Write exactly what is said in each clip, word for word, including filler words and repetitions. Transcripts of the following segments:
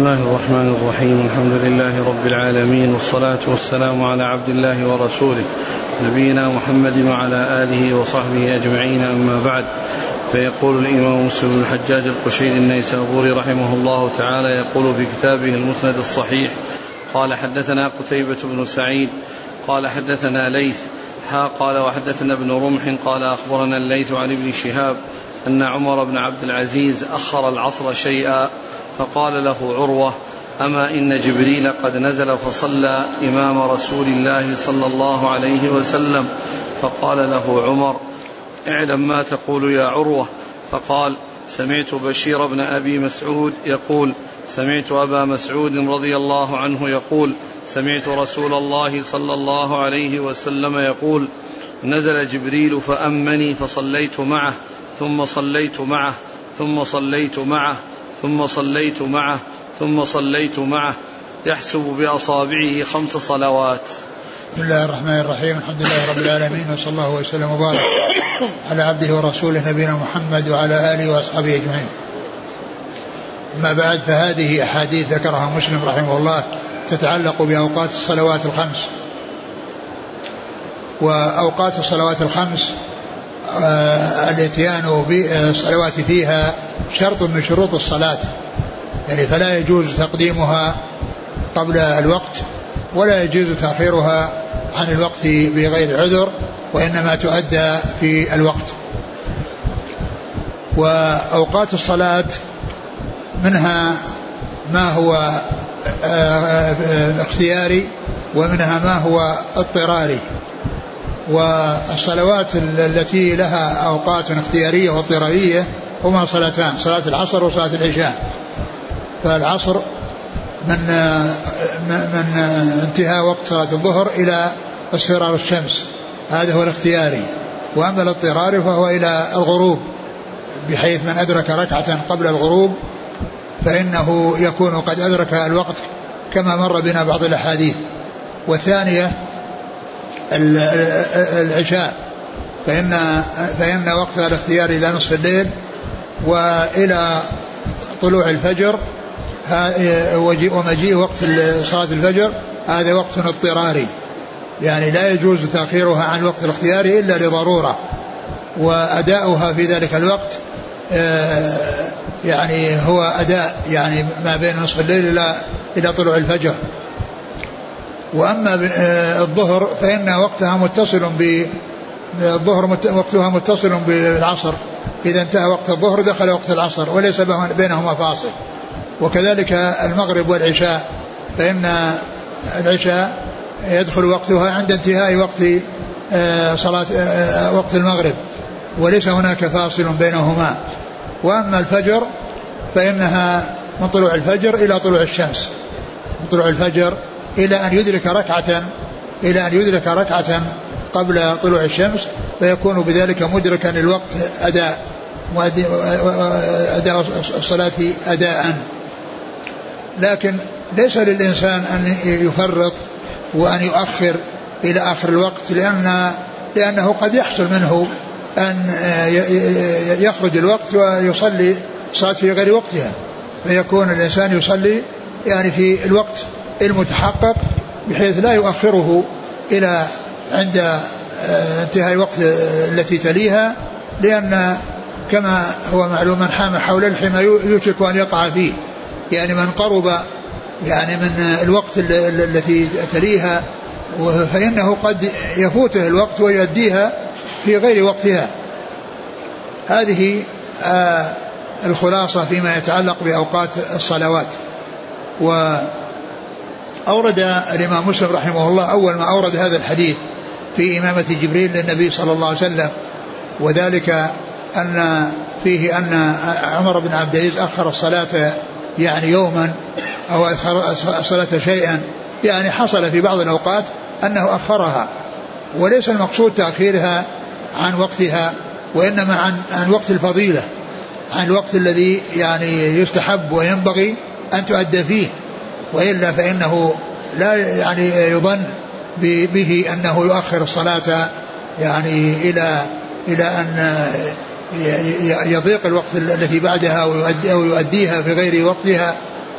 الله الرحمن الرحيم. الحمد لله رب العالمين، والصلاة والسلام على عبد الله ورسوله نبينا محمد وعلى آله وصحبه أجمعين، أما بعد. فيقول الإمام مسلم الحجاج القشيري النيسابوري رحمه الله تعالى يقول في كتابه المسند الصحيح: قال حدثنا قتيبة بن سعيد قال حدثنا ليث حا قال وحدثنا ابن رمح قال أخبرنا الليث عن ابن شهاب أن عمر بن عبد العزيز أخر العصر شيئا، فقال له عروة: أما إن جبريل قد نزل فصلى إمام رسول الله صلى الله عليه وسلم. فقال له عمر: اعلم ما تقول يا عروة. فقال: سمعت بشير بن أبي مسعود يقول: سمعت أبا مسعود رضي الله عنه يقول: سمعت رسول الله صلى الله عليه وسلم يقول: نزل جبريل فأمني فصليت معه ثم صليت معه ثم صليت معه ثم صليت معه ثم صليت معه يحسب بأصابعه خمس صلوات. بسم الله الرحمن الرحيم. الحمد لله رب العالمين، وصلى الله وسلم وبارك على عبده ورسوله نبينا محمد وعلى آله وأصحابه أجمعين. أما بعد، فهذه أحاديث ذكرها مسلم رحمه الله تتعلق بأوقات الصلوات الخمس. وأوقات الصلوات الخمس آه الاتيان بالصلوات فيها شرط من شروط الصلاة، يعني فلا يجوز تقديمها قبل الوقت ولا يجوز تأخيرها عن الوقت بغير عذر، وإنما تؤدى في الوقت. وأوقات الصلاة منها ما هو اختياري ومنها ما هو اضطراري. والصلوات التي لها أوقات اختيارية واضطرارية هما صلاتان: صلاة العصر وصلاة العشاء. فالعصر من من انتهاء وقت صلاة الظهر إلى اصفرار الشمس، هذا هو الاختياري. وأما الاضطراري فهو إلى الغروب، بحيث من أدرك ركعة قبل الغروب فإنه يكون قد أدرك الوقت كما مر بنا بعض الأحاديث. والثانية العشاء، فإن, فإن وقتها الاختياري إلى نصف الليل وإلى طلوع الفجر، ومجيء وقت صلاة الفجر هذا وقت اضطراري، يعني لا يجوز تأخيرها عن الوقت الاختياري إلا لضرورة، وأداؤها في ذلك الوقت يعني هو أداء يعني ما بين نصف الليل إلى إلى طلوع الفجر. وأما الظهر فإن وقتها متصل ب الظهر وقتها متصل بالعصر، إذا انتهى وقت الظهر دخل وقت العصر وليس بينهما فاصل. وكذلك المغرب والعشاء، فإن العشاء يدخل وقتها عند انتهاء وقت صلاة وقت المغرب وليس هناك فاصل بينهما. وأما الفجر فإنها من طلوع الفجر إلى طلوع الشمس، من طلوع الفجر إلى أن يدرك ركعة إلى أن يدرك ركعة قبل طلوع الشمس، فيكون بذلك مدركا للوقت أداء أداء الصلاة أداء. لكن ليس للإنسان أن يفرط وأن يؤخر إلى آخر الوقت، لأن لأنه قد يحصل منه أن يخرج الوقت ويصلي صلاة في غير وقتها، فيكون الإنسان يصلي يعني في الوقت المتحقق بحيث لا يؤخره إلى عند انتهاء الوقت التي تليها، لأن كما هو معلوم من حام حول الحمى يوشك أن يقع فيه، يعني من قرب يعني من الوقت التي تليها فإنه قد يفوته الوقت ويؤديها في غير وقتها. هذه آه الخلاصة فيما يتعلق بأوقات الصلوات. وأورد الإمام مسلم رحمه الله أول ما أورد هذا الحديث في إمامة جبريل للنبي صلى الله عليه وسلم، وذلك أن فيه أن عمر بن عبد العزيز أخر الصلاة يعني يوما أو أخر الصلاة شيئا، يعني حصل في بعض الأوقات أنه أخرها، وليس المقصود تأخيرها عن وقتها، وإنما عن, عن وقت الفضيلة، عن الوقت الذي يعني يستحب وينبغي أن تؤدى فيه، وإلا فإنه لا يعني يظن به أنه يؤخر الصلاة يعني إلى إلى أن يضيق الوقت الذي بعدها ويؤديها في غير وقتها،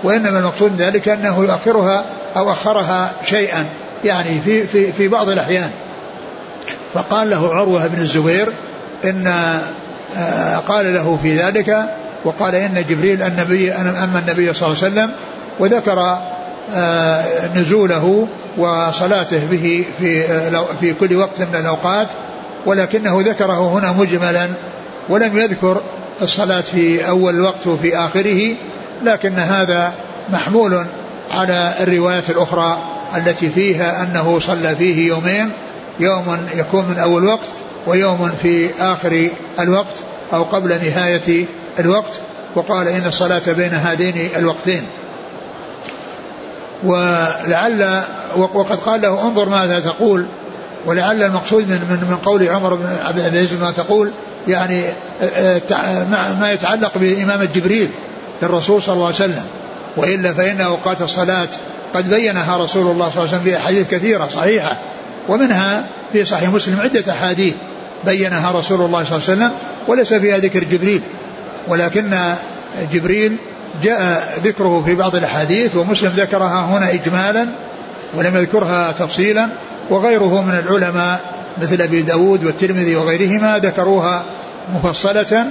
وإنما المقصود ذلك أنه يؤخرها أو أخرها شيئا يعني في, في, في بعض الأحيان. فقال له عروة بن الزبير إن آه قال له في ذلك وقال إن جبريل النبي أما النبي صلى الله عليه وسلم وذكر آه نزوله وصلاته به في, آه في كل وقت من الأوقات، ولكنه ذكره هنا مجملا ولم يذكر الصلاة في أول الوقت وفي آخره، لكن هذا محمول على الروايات الأخرى التي فيها أنه صلى فيه يومين، يوم يكون من أول وقت ويوم في آخر الوقت أو قبل نهاية الوقت. وقال إن الصلاة بين هذين الوقتين. ولعل وقد قال له انظر ماذا تقول، ولعل المقصود من, من, من قول عمر بن عبد العزيز ما تقول يعني ما يتعلق بإمامة جبريل للرسول صلى الله عليه وسلم، وإلا فإن أوقات الصلاة قد بينها رسول الله صلى الله عليه وسلم في أحاديث كثيرة صحيحة، ومنها في صحيح مسلم عدة أحاديث بينها رسول الله صلى الله عليه وسلم وليس فيها ذكر جبريل، ولكن جبريل جاء ذكره في بعض الأحاديث ومسلم ذكرها هنا إجمالا ولم يذكرها تفصيلا، وغيره من العلماء مثل أبي داود والترمذي وغيرهما ذكروها مفصلة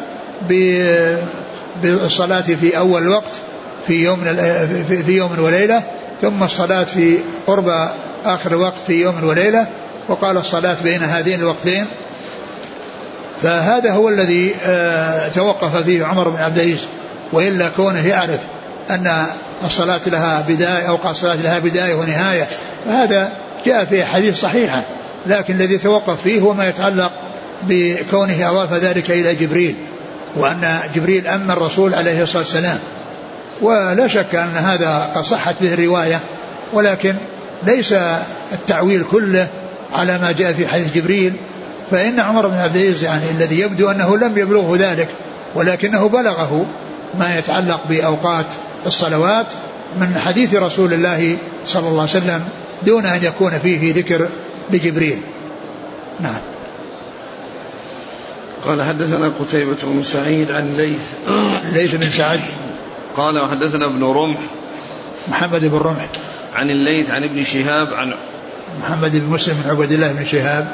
بالصلاة في أول الوقت في يوم في يوم وليلة، ثم الصلاة في قرب آخر الوقت في يوم وليلة، وقال الصلاة بين هذين الوقتين. فهذا هو الذي توقف فيه عمر بن عبد العزيز، وإلا كونه يعرف أن الصلاة لها بداية أو الصلاة لها بداية ونهاية فهذا جاء في حديث صحيحة، لكن الذي توقف فيه هو ما يتعلق بكونه أضاف ذلك إلى جبريل، وأن جبريل أما الرسول عليه الصلاة والسلام، ولا شك أن هذا قد صحت به الرواية، ولكن ليس التعويل كله على ما جاء في حديث جبريل. فإن عمر بن عبد العزيز يعني الذي يبدو أنه لم يبلغه ذلك، ولكنه بلغه ما يتعلق بأوقات الصلوات من حديث رسول الله صلى الله عليه وسلم دون أن يكون فيه ذكر لجبريل. نعم. قال حدثنا قتيبة بن سعيد عن ليث ليث بن سعد قال وحدثنا ابن رمح محمد بن رمح عن الليث عن ابن شهاب عن محمد بن مسلم بن عبد الله بن شهاب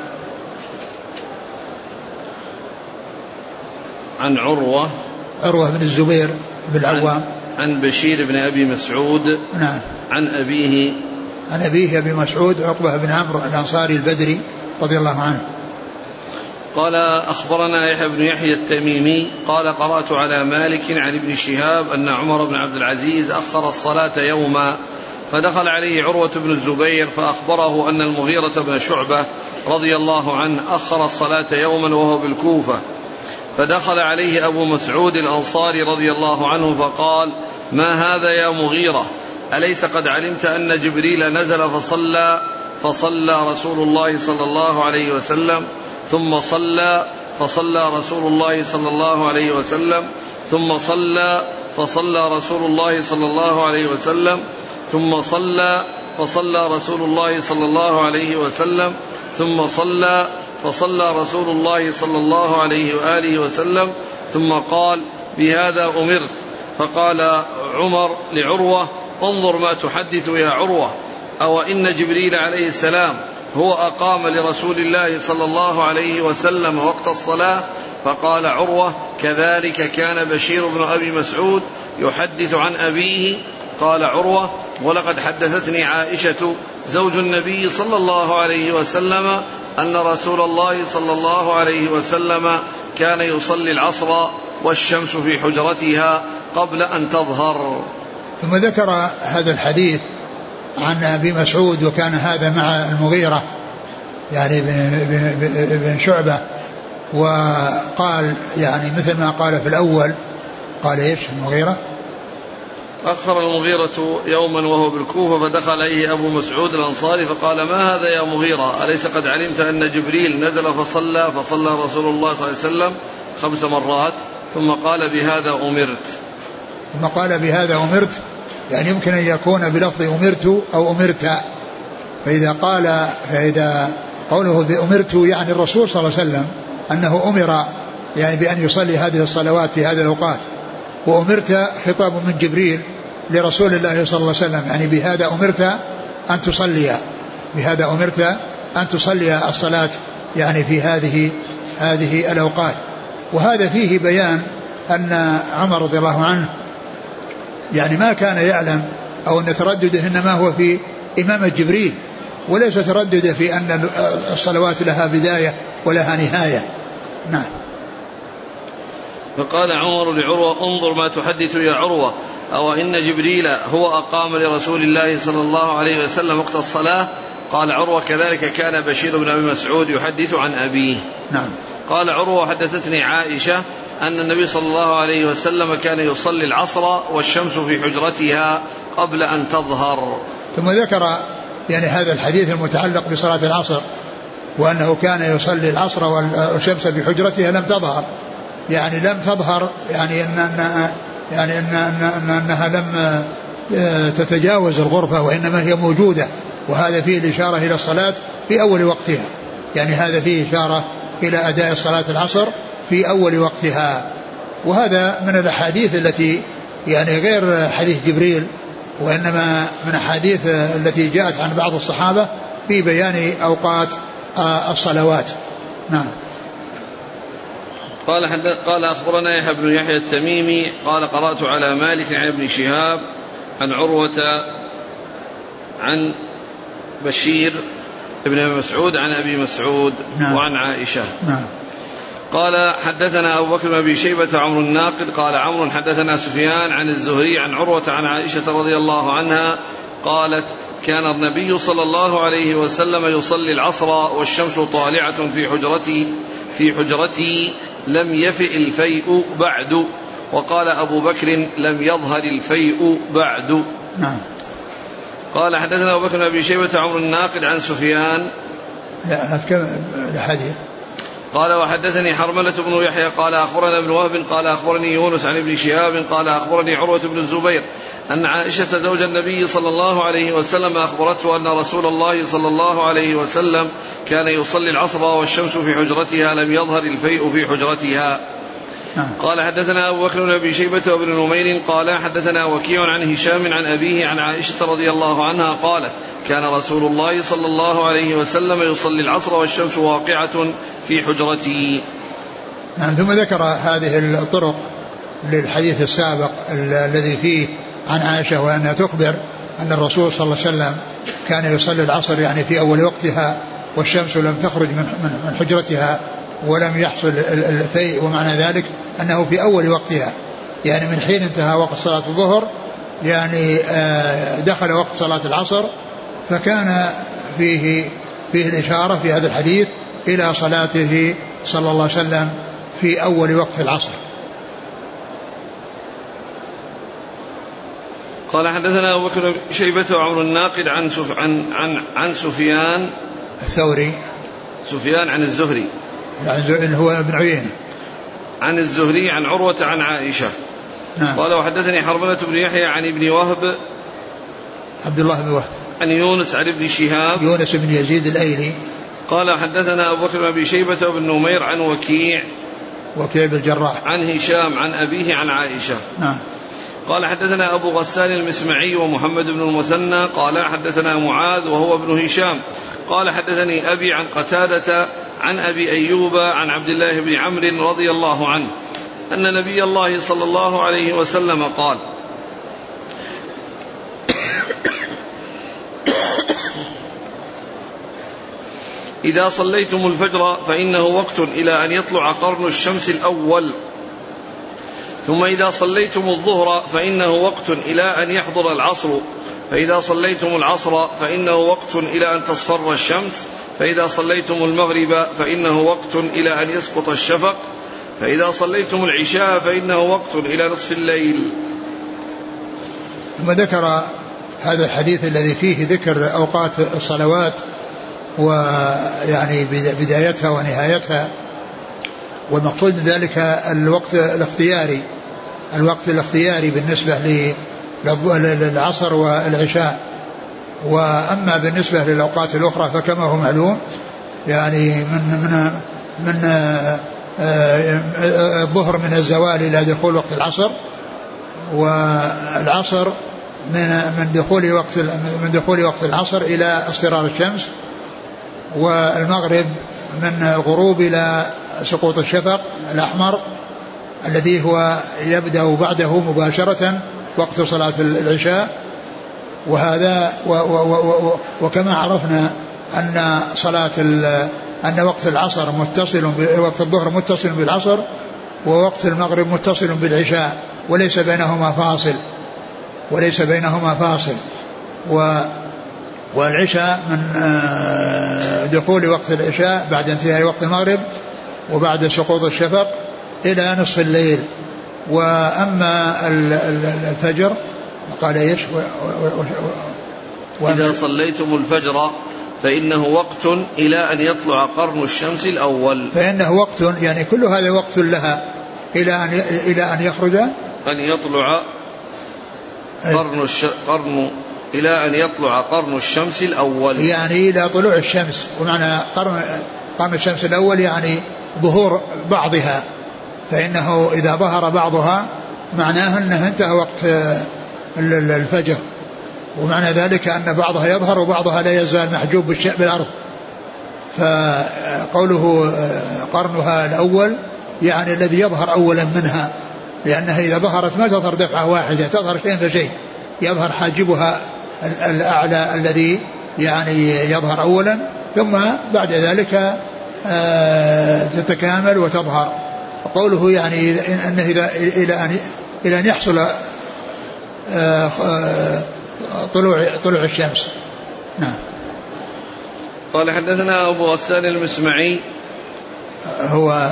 عن عروة عروة بن الزبير بن العوام عن, عن بشير بن أبي مسعود نعم عن أبيه عن أبيه أبي مسعود عقبة بن عمرو الأنصاري البدري رضي الله عنه قال أخبرنا يحيى بن يحيى التميمي قال قرأت على مالك عن ابن شهاب أن عمر بن عبد العزيز أخر الصلاة يوما فدخل عليه عروة بن الزبير فأخبره أن المغيرة بن شعبة رضي الله عنه أخر الصلاة يوما وهو بالكوفة، فدخل عليه أبو مسعود الأنصاري رضي الله عنه فقال ما هذا يا مغيرة، أليس قد علمت أن جبريل نزل فصلى فصلى رسول الله صلى الله عليه وسلم ثم صلى فصلى رسول الله صلى الله عليه وسلم ثم صلى فصلى رسول الله صلى الله عليه وسلم ثم صلى فصلى رسول الله صلى الله عليه وسلم ثم صلى فصلى رسول الله صلى الله عليه وآله وسلم ثم قال بهذا أمرت. فقال عمر لعروة انظر ما تحدث يا عروة، أو إن جبريل عليه السلام هو أقام لرسول الله صلى الله عليه وسلم وقت الصلاة؟ فقال عروة كذلك كان بشير بن أبي مسعود يحدث عن أبيه. قال عروة ولقد حدثتني عائشة زوج النبي صلى الله عليه وسلم أن رسول الله صلى الله عليه وسلم كان يصلي العصر والشمس في حجرتها قبل أن تظهر. ثم ذكر هذا الحديث عن أبي مسعود وكان هذا مع المغيرة يعني بن شعبة، وقال يعني مثل ما قال في الأول قال إيش المغيرة أخر المغيرة يوما وهو بالكوفة فدخل عليه أبو مسعود الأنصاري فقال ما هذا يا مغيرة، أليس قد علمت أن جبريل نزل فصلى فصلى رسول الله صلى الله عليه وسلم خمس مرات ثم قال بهذا أمرت. ثم قال بهذا أمرت يعني يمكن أن يكون بلفظ أمرت أو أمرت، فإذا قال فإذا قوله بأمرت يعني الرسول صلى الله عليه وسلم أنه أمر يعني بأن يصلي هذه الصلوات في هذه الأوقات، وأمرت خطاب من جبريل لرسول الله صلى الله عليه وسلم، يعني بهذا أمرت أن تصلي، بهذا أمرت أن تصلي الصلاة يعني في هذه هذه الأوقات. وهذا فيه بيان أن عمر رضي الله عنه يعني ما كان يعلم أو أن تردده إنما هو في إمامة جبريل، وليس تردده في أن الصلوات لها بداية ولها نهاية. نعم. فقال عمر لعروة انظر ما تحدث يا عروة، أو إن جبريل هو أقام لرسول الله صلى الله عليه وسلم وقت الصلاة؟ قال عروة كذلك كان بشير بن أبي مسعود يحدث عن أبيه. نعم. قال عروة حدثتني عائشة أن النبي صلى الله عليه وسلم كان يصلي العصر والشمس في حجرتها قبل أن تظهر. ثم ذكر يعني هذا الحديث المتعلق بصلاة العصر، وأنه كان يصلي العصر والشمس في حجرتها لم تظهر، يعني لم تظهر يعني إن أن يعني إن أن أنها لم تتجاوز الغرفة، وإنما هي موجودة، وهذا فيه الإشارة إلى الصلاة في أول وقتها، يعني هذا فيه إشارة إلى أداء الصلاة العصر في أول وقتها. وهذا من الأحاديث التي يعني غير حديث جبريل، وإنما من أحاديث التي جاءت عن بعض الصحابة في بيان أوقات الصلوات. نعم. قال قال أخبرنا يحيى بن يحيى التميمي قال قرأت على مالك عن ابن شهاب عن عروة عن بشير ابن أبي مسعود عن أبي مسعود. نعم. وعن عائشة. نعم. قال حدثنا أبو بكر بن أبي شيبة عمرو الناقد قال عمرو حدثنا سفيان عن الزهري عن عروة عن عائشة رضي الله عنها قالت كان النبي صلى الله عليه وسلم يصلي العصر والشمس طالعة في حجرتي في حجرتي لم يفئ الفيء بعد. وقال أبو بكر لم يظهر الفيء بعد. نعم. قال حدثنا أبو بكر بن أبي شيبة عمرو الناقد عن سفيان. لا هذا الحديث. قال وحدثني حرملة بن يحيى قال أخبرنا ابن وهب قال أخبرني يونس عن ابن شهاب قال أخبرني عروة بن الزبير أن عائشة زوج النبي صلى الله عليه وسلم أخبرته أن رسول الله صلى الله عليه وسلم كان يصلي العصر والشمس في حجرتها لم يظهر الفيء في حجرتها. قال حدثنا أبو بكر بن أبي شيبة وابن نمير قال حدثنا وكيع عن هشام عن أبيه عن عائشة رضي الله عنها قالت كان رسول الله صلى الله عليه وسلم يصلي العصر والشمس واقعة في حجرته. نعم. ثم ذكر هذه الطرق للحديث السابق الذي فيه عن عائشة وأنها تخبر أن الرسول صلى الله عليه وسلم كان يصلي العصر يعني في أول وقتها والشمس لم تخرج من حجرتها ولم يحصل الفيء، ومعنى ذلك أنه في أول وقتها يعني من حين انتهى وقت صلاة الظهر يعني دخل وقت صلاة العصر، فكان فيه فيه الإشارة في هذا الحديث إلى صلاته صلى الله عليه وسلم في أول وقت العصر. قال حدثنا أبو بكر شيبة وعمر الناقد عن سف... عن عن عن سفيان الثوري سفيان عن الزهري يعني هو ابن عيينة عن الزهري عن عروة عن عائشة. نعم. قال وحدثني حرملة بن يحيى عن ابن وهب عبد الله بن وهب عن يونس عن ابن شهاب يونس بن يزيد الأيلي قال حدثنا أبو بكر بن أبي شيبة وابن نمير عن وكيع وكيع بن الجراح عن هشام عن أبيه عن عائشة. نعم. قال حدثنا أبو غسان المسمعي ومحمد بن المثنى قال حدثنا معاذ وهو ابن هشام قال حدثني أبي عن قتادة عن أبي أيوب عن عبد الله بن عمرو رضي الله عنه أن نبي الله صلى الله عليه وسلم قال إذا صليتم الفجر فإنه وقت إلى أن يطلع قرن الشمس الأول، ثم إذا صليتم الظهر فإنه وقت إلى أن يحضر العصر، فإذا صليتم العصر فإنه وقت إلى أن تصفر الشمس، فإذا صليتم المغرب فإنه وقت إلى أن يسقط الشفق، فإذا صليتم العشاء فإنه وقت إلى نصف الليل. ثم ذكر هذا الحديث الذي فيه ذكر أوقات الصلوات ويعني بدايتها ونهايتها، والمقصود من ذلك الوقت الاختياري الوقت الاختياري بالنسبة للعصر والعشاء. وأما بالنسبة للأوقات الأخرى فكما هو معلوم يعني من من من الظهر من الزوال إلى دخول وقت العصر، والعصر من من دخول وقت من دخول وقت العصر إلى اصفرار الشمس، والمغرب من الغروب إلى سقوط الشفق الأحمر الذي هو يبدأ بعده مباشرة وقت صلاة العشاء. وهذا و و و وكما عرفنا أن صلاة أن وقت العصر متصل وقت الظهر متصل بالعصر، ووقت المغرب متصل بالعشاء، وليس بينهما فاصل وليس بينهما فاصل و والعشاء من دخول وقت العشاء بعد انتهاء وقت المغرب وبعد سقوط الشفق إلى نصف الليل. وأما الفجر قال ايش؟ إذا صليتم الفجر فإنه وقت إلى أن يطلع قرن الشمس الأول. فإنه وقت يعني كل هذا وقت لها إلى أن إلى أن يخرج أن يطلع قرن الش... قرن إلى أن يطلع قرن الشمس الأول، يعني إلى طلوع الشمس. ومعنى قرن قرن الشمس الأول يعني ظهور بعضها، فإنه إذا ظهر بعضها معناه أنه انتهى وقت الفجر، ومعنى ذلك أن بعضها يظهر وبعضها لا يزال محجوب بالأرض. فقوله قرنها الأول يعني الذي يظهر أولا منها، لأنها إذا ظهرت ما تظهر دفعة واحدة، تظهر شيء فشيء، يظهر حاجبها الأعلى الذي يعني يظهر أولا، ثم بعد ذلك تتكامل وتظهر. قوله يعني أنه إذا إلى أن إلى أن يحصل طلوع طلوع الشمس. نعم. قال حدثنا أبو غسان المسمعي هو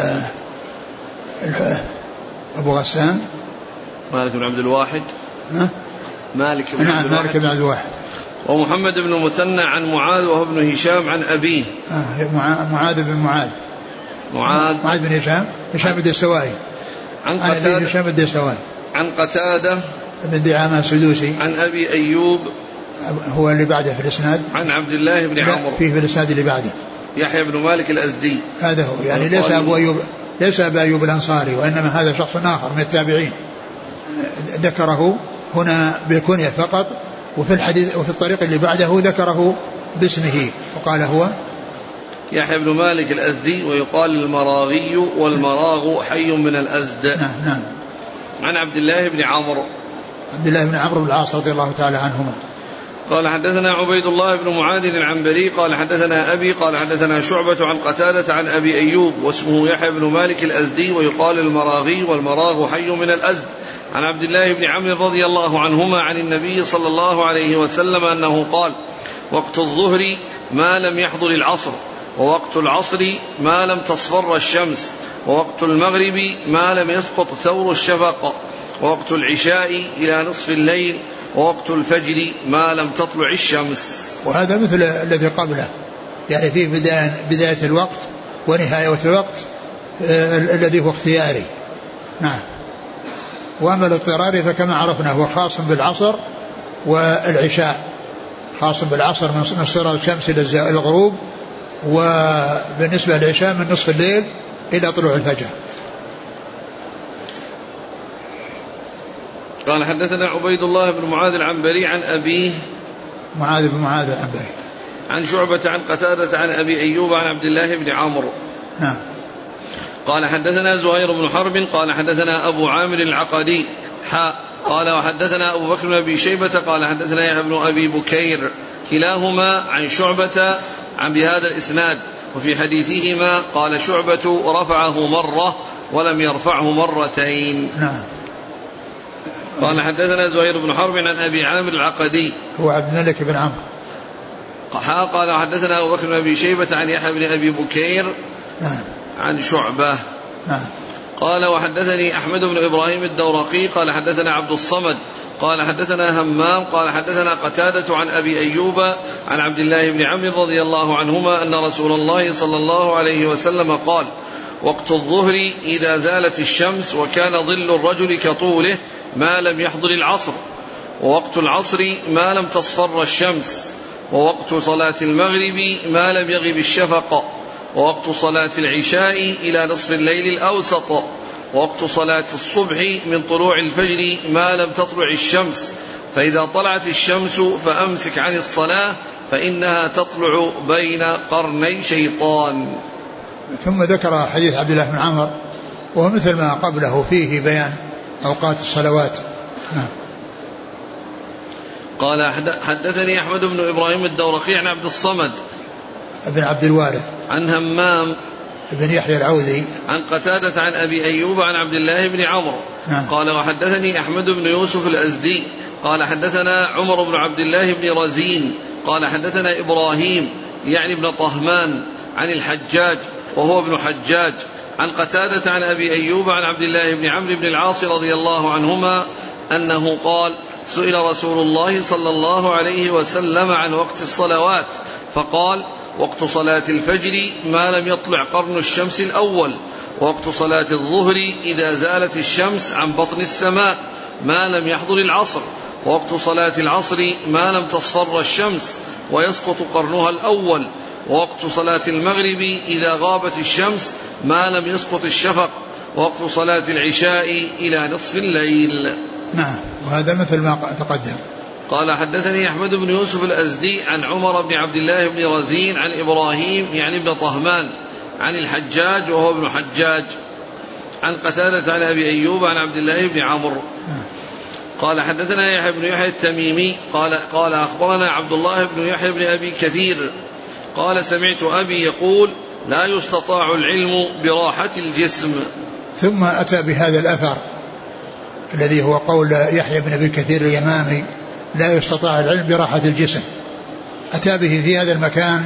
أبو غسان مالك بن عبد الواحد ها؟ مالك بن نعم عبد الواحد مالك بن عبد الواحد. ومحمد بن المثنى عن معاذ وهو ابن هشام عن أبيه آه معاذ بن معاذ معاذ معاذ بن هشام هشام الدستوائي عن قتادة هشام الدستوائي عن قتادة بن دعامة السدوسي عن أبي أيوب هو اللي بعده في الإسناد عن عبد الله بن عمرو فيه في الإسناد اللي بعده يحيى بن مالك الأزدي. هذا هو يعني ليس أبو أيوب ليس أبو أيوب الأنصاري، وإنما هذا شخص آخر من التابعين ذكره هنا بالكنية فقط، وفي الحديث وفي الطريق اللي بعده ذكره باسمه وقال هو يحيى بن مالك الأزدي ويقال المراغي والمراغ حي من الأزد. نعم نعم. عن عبد الله بن عمرو عبد الله بن عمرو بن العاص رضي الله تعالى عنهما قال حدثنا عبيد الله بن معاذ العنبري قال حدثنا أبي قال حدثنا شعبة عن قتادة عن أبي أيوب واسمه يحيى بن مالك الأزدي ويقال المراغي والمراغ حي من الأزد. عن عبد الله بن عمرو رضي الله عنهما عن النبي صلى الله عليه وسلم أنه قال وقت الظهر ما لم يحضر العصر، ووقت العصر ما لم تصفر الشمس، ووقت المغرب ما لم يسقط ثور الشفق، ووقت العشاء إلى نصف الليل، ووقت الفجر ما لم تطلع الشمس. وهذا مثل الذي قبله، يعني في بداية, بداية الوقت ونهاية الوقت آه الذي هو اختياري. نعم. وأما الاضطراري فكما عرفنا هو خاص بالعصر والعشاء، خاص بالعصر من اصفرار الشمس إلى الغروب، وبالنسبة للعشاء من نصف الليل إلى طلوع الفجر. قال حدثنا عبيد الله بن معاذ العنبري عن أبيه معاذ بن معاذ العنبري عن شعبة عن قتادة عن أبي أيوب عن عبد الله بن عمرو. نعم. قال حدثنا زهير بن حرب قال حدثنا أبو عامر العقدي حاء قال وحدثنا أبو بكر بن أبي شيبة قال حدثنا يحيى بن أبي بكير كلاهما عن شعبة عن بهذا الإسناد، وفي حديثهما قال شعبة رفعه مرة ولم يرفعه مرتين. نعم. قال حدثنا زهير بن حرب عن أبي عامر العقدي هو عبد الملك بن عمرو. قال حدثنا أبو بكر بن أبي شيبة عن يحيى بن أبي بكير نعم. عن شعبة. نعم. قال وحدثني أحمد بن إبراهيم الدورقي قال حدثنا عبد الصمد قال حدثنا همام قال حدثنا قتادة عن أبي أيوب عن عبد الله بن عمرو رضي الله عنهما أن رسول الله صلى الله عليه وسلم قال وقت الظهر إذا زالت الشمس وكان ظل الرجل كطوله ما لم يحضر العصر، ووقت العصر ما لم تصفر الشمس، ووقت صلاة المغرب ما لم يغب الشفق، ووقت صلاة العشاء إلى نصف الليل الأوسط، ووقت صلاة الصبح من طلوع الفجر ما لم تطلع الشمس، فإذا طلعت الشمس فأمسك عن الصلاة فإنها تطلع بين قرني شيطان. ثم ذكر حديث عبد الله بن عمر وهو مثل ما قبله فيه بيان أوقات الصلوات. قال حدثني أحمد بن إبراهيم الدورقي عن عبد الصمد بن عبد الوارث عن همام بن يحيى العوذي عن قتادة عن أبي أيوب عن عبد الله بن عمرو قال وحدثني أحمد بن يوسف الأزدي قال حدثنا عمر بن عبد الله بن رزين قال حدثنا إبراهيم يعني ابن طهمان عن الحجاج وهو ابن حجاج عن قتادة عن أبي أيوب عن عبد الله بن عمرو بن العاص رضي الله عنهما أنه قال سئل رسول الله صلى الله عليه وسلم عن وقت الصلوات فقال وقت صلاة الفجر ما لم يطلع قرن الشمس الأول، ووقت صلاة الظهر إذا زالت الشمس عن بطن السماء ما لم يحضر العصر، ووقت صلاة العصر ما لم تصفر الشمس ويسقط قرنها الأول، ووقت صلاة المغرب إذا غابت الشمس ما لم يسقط الشفق، ووقت صلاة العشاء إلى نصف الليل. نعم، وهذا مثل ما تقدم. قال حدثني أحمد بن يوسف الأزدي عن عمر بن عبد الله بن رزين عن إبراهيم يعني ابن طهمان عن الحجاج وهو ابن حجاج عن قتادة عن أبي أيوب عن عبد الله بن عمرو قال حدثنا يحيى بن يحيى التميمي قال قال أخبرنا عبد الله بن يحيى بن أبي كثير قال سمعت أبي يقول لا يستطاع العلم براحة الجسم. ثم أتى بهذا الأثر الذي هو قول يحيى بن أبي كثير اليمامي لا يستطاع العلم براحة الجسم، أتى به في هذا المكان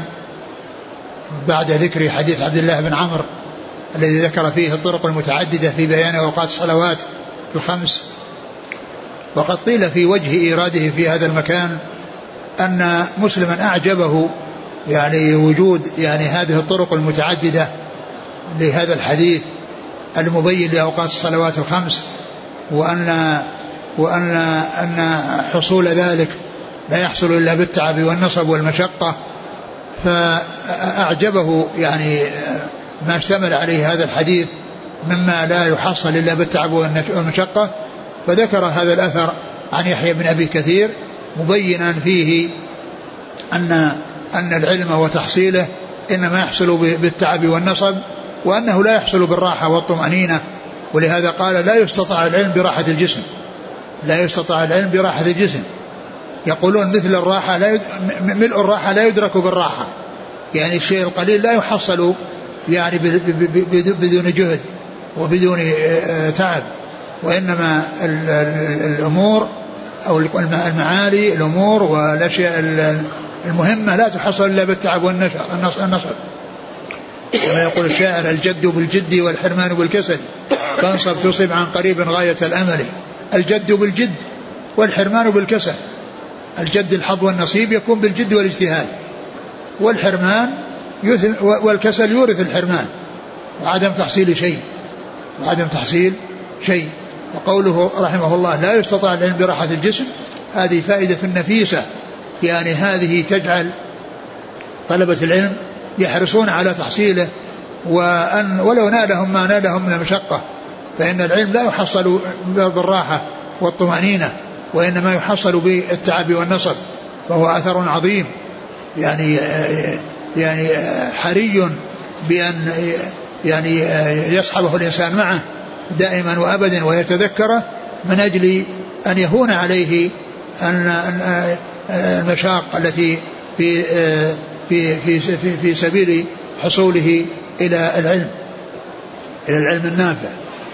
بعد ذكر حديث عبد الله بن عمرو الذي ذكر فيه الطرق المتعددة في بيان أوقات الصلوات الخمس. وقد قيل في وجه إيراده في هذا المكان أن مسلما أعجبه يعني وجود يعني هذه الطرق المتعددة لهذا الحديث المبين لأوقات الصلوات الخمس، وأن وأن أن حصول ذلك لا يحصل إلا بالتعب والنصب والمشقة، فأعجبه يعني ما اشتمل عليه هذا الحديث مما لا يحصل إلا بالتعب والمشقة، فذكر هذا الأثر عن يحيى بن أبي كثير مبينا فيه أن أن العلم وتحصيله إنما يحصل بالتعب والنصب، وأنه لا يحصل بالراحة والطمأنينة، ولهذا قال لا يستطاع العلم براحة الجسم، لا يستطاع العلم براحة الجسم. يقولون مثل الراحة لا يد... ملء الراحة لا يدرك بالراحة، يعني الشيء القليل لا يحصل يعني ب... ب... ب... بدون جهد وبدون تعب، وإنما ال... الأمور أو المعالي الأمور والأشياء المهمة لا تحصل إلا بالتعب والنصب. كما يقول الشاعر الجد بالجد والحرمان بالكسل، فانصب تصب عن قريب غاية الأمل. الجد بالجد والحرمان بالكسل، الجد الحظ والنصيب يكون بالجد والاجتهاد، والحرمان والكسل يورث الحرمان وعدم تحصيل شيء وعدم تحصيل شيء. وقوله رحمه الله لا يستطاع العلم براحة الجسم، هذه فائدة نفيسة، يعني هذه تجعل طلبة العلم يحرصون على تحصيله، وأن ولو نالهم ما نالهم من المشقة، فإن العلم لا يحصل بالراحة والطمأنينة، وإنما يحصل بالتعب والنصب، فهو أثر عظيم. يعني يعني حري بأن يعني يصحبه الإنسان معه دائما وأبدا ويتذكره، من أجل أن يهون عليه أن المشاق التي في في في في, في سبيل حصوله إلى العلم إلى العلم النافع.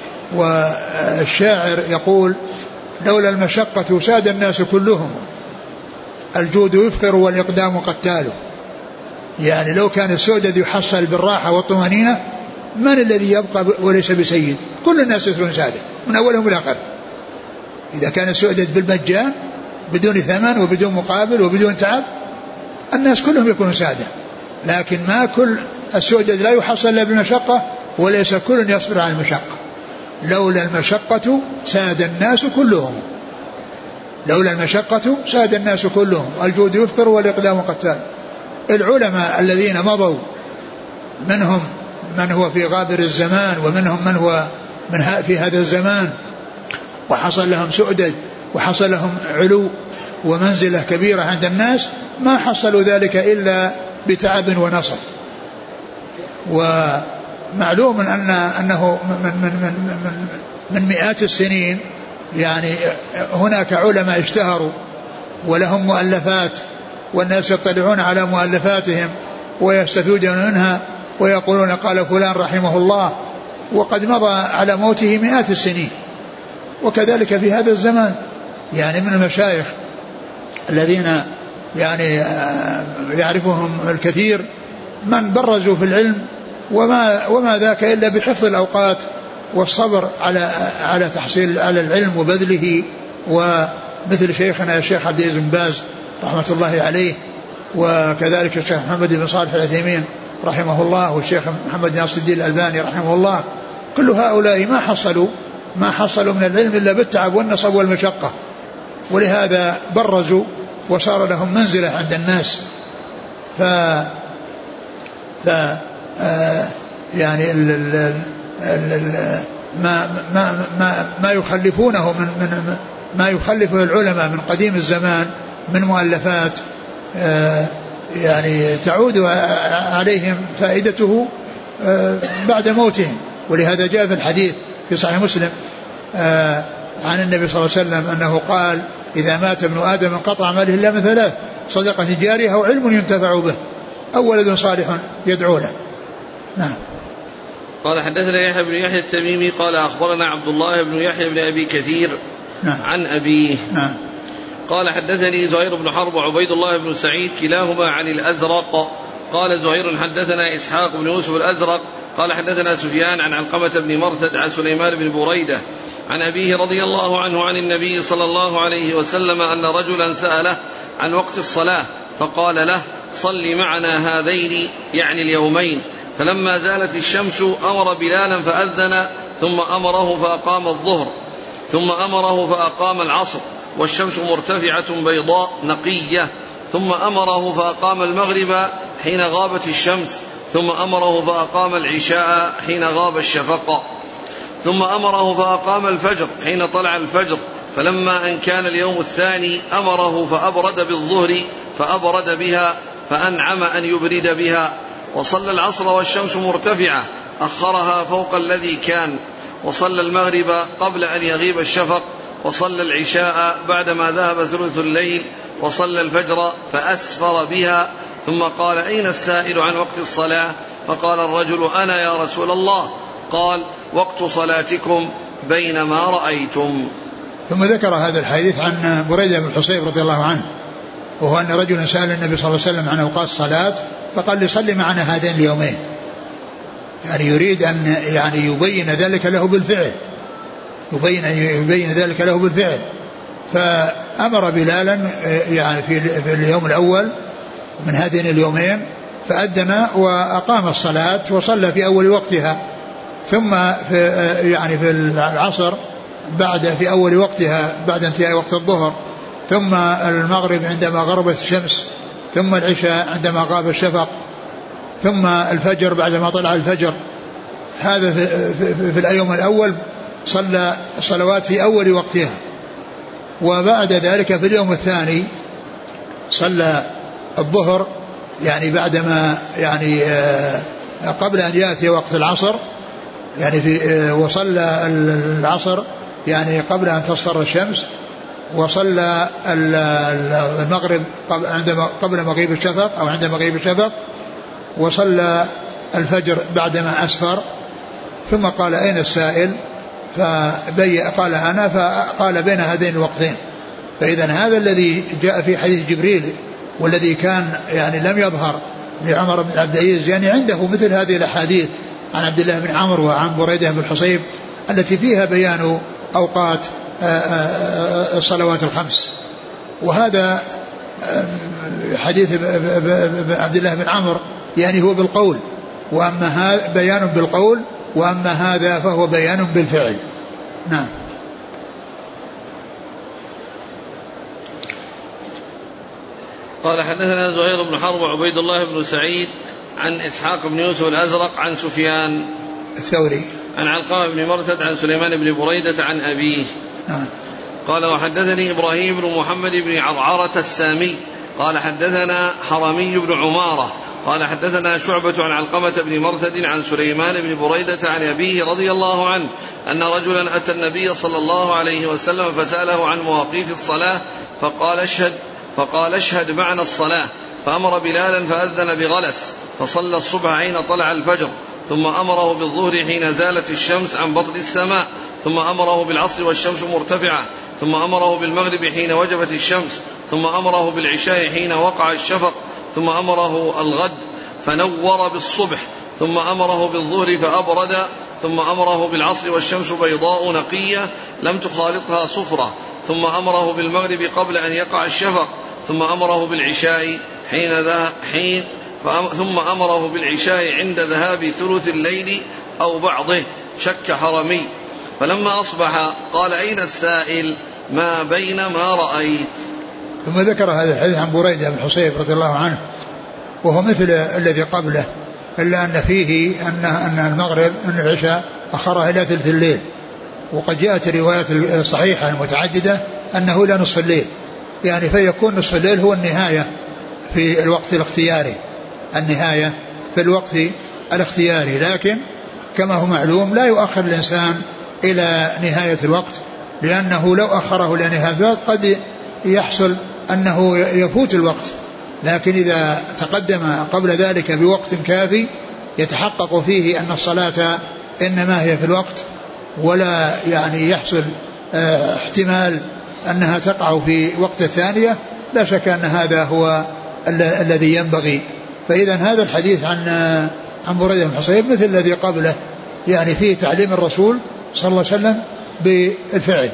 والشاعر يقول لولا المشقة ساد الناس كلهم، الجود يفقر والإقدام قتاله. يعني لو كان السؤدد يحصل بالراحة والطمأنينة من الذي يبقى وليس بسيد؟ كل الناس يصيرون سادة من أولهم إلى آخر. إذا كان السؤدد بالمجان بدون ثمن وبدون مقابل وبدون تعب الناس كلهم يكونون سادة، لكن ما كل السؤدد لا يحصل إلا بالمشقة، وليس كل يصبر على المشقة. لولا المشقة ساد الناس كلهم، لولا المشقة ساد الناس كلهم، الجود يفقر والإقدام قتال. العلماء الذين مضوا منهم من هو في غابر الزمان، ومنهم من هو من في هذا الزمان وحصل لهم سؤدد وحصل لهم علو ومنزلة كبيرة عند الناس ما حصلوا ذلك إلا بتعب ونصر. ومعلوم أن أنه من, من, من, من, من مئات السنين يعني هناك علماء اشتهروا ولهم مؤلفات والناس يطلعون على مؤلفاتهم ويستفيدون منها ويقولون قال فلان رحمه الله، وقد مضى على موته مئات السنين. وكذلك في هذا الزمان يعني من المشايخ الذين يعني يعرفهم الكثير من برزوا في العلم وما, وما ذاك إلا بحفظ الأوقات والصبر على على تحصيل على العلم وبذله، ومثل شيخنا الشيخ عبد العزيز بن باز رحمة الله عليه، وكذلك الشيخ محمد بن صالح العثيمين رحمه الله، والشيخ محمد ناصر الدين الألباني رحمه الله. كل هؤلاء ما حصلوا ما حصلوا من العلم إلا بالتعب والنصب والمشقة، ولهذا برزوا وصار لهم منزلة عند الناس. ف, ف... آه يعني ال... ال... ال... ما ما ما ما يخلفونه من من ما يخلفه العلماء من قديم الزمان من مؤلفات آه يعني تعود عليهم فائدته آه بعد موتهم. ولهذا جاء في الحديث في صحيح مسلم آه عن النبي صلى الله عليه وسلم أنه قال: إذا مات ابن آدم انقطع عمله إلا من ثلاث: صدقة جارية أو علم ينتفع به أو ولد صالح يدعو له. نعم. قال حدثنا يحيى بن يحيى التميمي قال أخبرنا عبد الله بن يحيى بن أبي كثير نعم. عن أبيه نعم. قال حدثني زهير بن حرب وعبيد الله بن سعيد كلاهما عن الأزرق. قال زهير حدثنا إسحاق بن يوسف الأزرق قال حدثنا سفيان عن علقمة بن مرثد عن سليمان بن بريدة عن أبيه رضي الله عنه عن النبي صلى الله عليه وسلم أن رجلا سأله عن وقت الصلاة فقال له: صل معنا هذين يعني اليومين. فلما زالت الشمس أمر بلالا فأذن ثم أمره فأقام الظهر ثم أمره فأقام العصر والشمس مرتفعة بيضاء نقية ثم أمره فأقام المغرب حين غابت الشمس ثم أمره فأقام العشاء حين غاب الشفق ثم أمره فأقام الفجر حين طلع الفجر. فلما أن كان اليوم الثاني أمره فأبرد بالظهر فأبرد بها فأنعم أن يبرد بها. وصلى العصر والشمس مرتفعة أخرها فوق الذي كان. وصلى المغرب قبل أن يغيب الشفق. وصلى العشاء بعدما ذهب ثلث الليل. وصلى الفجر فأسفر بها. ثم قال: أين السائل عن وقت الصلاة؟ فقال الرجل: أنا يا رسول الله. قال: وقت صلاتكم بينما رأيتم. ثم ذكر هذا الحديث عن بريدة بن الحصيب رضي الله عنه، وهو أن رجلا سأل النبي صلى الله عليه وسلم عن أوقات الصلاة فقال: لصلي معنا هذين اليومين، يعني يريد أن يعني يبين ذلك له بالفعل يبين, يبين ذلك له بالفعل. فأمر بلالا يعني في اليوم الأول من هذين اليومين فأذن وأقام الصلاة وصلى في أول وقتها، ثم في يعني في العصر بعد في أول وقتها بعد انتهاء وقت الظهر، ثم المغرب عندما غربت الشمس، ثم العشاء عندما غاب الشفق، ثم الفجر بعدما طلع الفجر. هذا في, في, في اليوم الأول صلى الصلوات في أول وقتها. وبعد ذلك في اليوم الثاني صلى الظهر يعني بعدما يعني قبل أن يأتي وقت العصر، يعني في وصلى العصر يعني قبل أن تصفر الشمس، وصلى المغرب عندما قبل مغيب الشفق أو عند مغيب الشفق، وصلى الفجر بعدما أسفر. ثم قال: أين السائل؟ فقال: أنا. فقال: بين هذين الوقتين. فإذا هذا الذي جاء في حديث جبريل والذي كان يعني لم يظهر لعمر بن عبد العزيز يعني عنده مثل هذه الأحاديث عن عبد الله بن عمرو وعن بريدة بن الحصيب التي فيها بيان أوقات الصلوات الخمس. وهذا حديث عبد الله بن عمرو يعني هو بالقول، وأما هذا بيان بالقول، وأما هذا فهو بيان بالفعل. نعم. قال حدثنا زهير بن حرب وعبيد الله بن سعيد عن إسحاق بن يوسف الأزرق عن سفيان الثوري عن علقمة بن مرثد عن سليمان بن بريدة عن أبيه. نعم. قال وحدثني إبراهيم بن محمد بن عرعرة السامي قال حدثنا حرمي بن عمارة قال حدثنا شعبة عن علقمة بن مرثد عن سليمان بن بريدة عن أبيه رضي الله عنه أن رجلا أتى النبي صلى الله عليه وسلم فسأله عن مواقيت الصلاة فقال اشهد فقال اشهد معنا الصلاة، فأمر بلالا فأذن بغلس فصلى الصبح حين طلع الفجر، ثم أمره بالظهر حين زالت الشمس عن بطن السماء، ثم أمره بالعصر والشمس مرتفعة، ثم أمره بالمغرب حين وجبت الشمس، ثم أمره بالعشاء حين وقع الشفق، ثم أمره الغد فنور بالصبح، ثم أمره بالظهر فأبرد، ثم أمره بالعصر والشمس بيضاء نقية لم تخالطها صفرة، ثم أمره بالمغرب قبل أن يقع الشفق، ثم أمره بالعشاء حين ذهب حين ثم أمره بالعشاء عند ذهاب ثلث الليل أو بعضه. شك حرمي. فلما أصبح قال أين السائل ما بين ما رأيت. ثم ذكر هذا الحديث عن بريدة بن حصيب رضي الله عنه وهو مثل الذي قبله، إلا أن فيه أن أن المغرب أن العشاء أخرها إلى ثلث الليل، وقد جاءت الروايات الصحيحة المتعددة أنه إلى نصف الليل، يعني فيكون نصف الليل هو النهاية في الوقت الاختياري، النهاية في الوقت الاختياري. لكن كما هو معلوم لا يؤخر الإنسان إلى نهاية الوقت، لأنه لو أخره إلى نهاية الوقت قد يحصل أنه يفوت الوقت، لكن إذا تقدم قبل ذلك بوقت كافي يتحقق فيه أن الصلاة إنما هي في الوقت، ولا يعني يحصل اه احتمال أنها تقع في وقت الثانية، لا شك أن هذا هو الذي ينبغي. فإذا هذا الحديث عن عن بريدة بن حصيب مثل الذي قبله، يعني فيه تعليم الرسول صلى الله عليه وسلم بالفعل.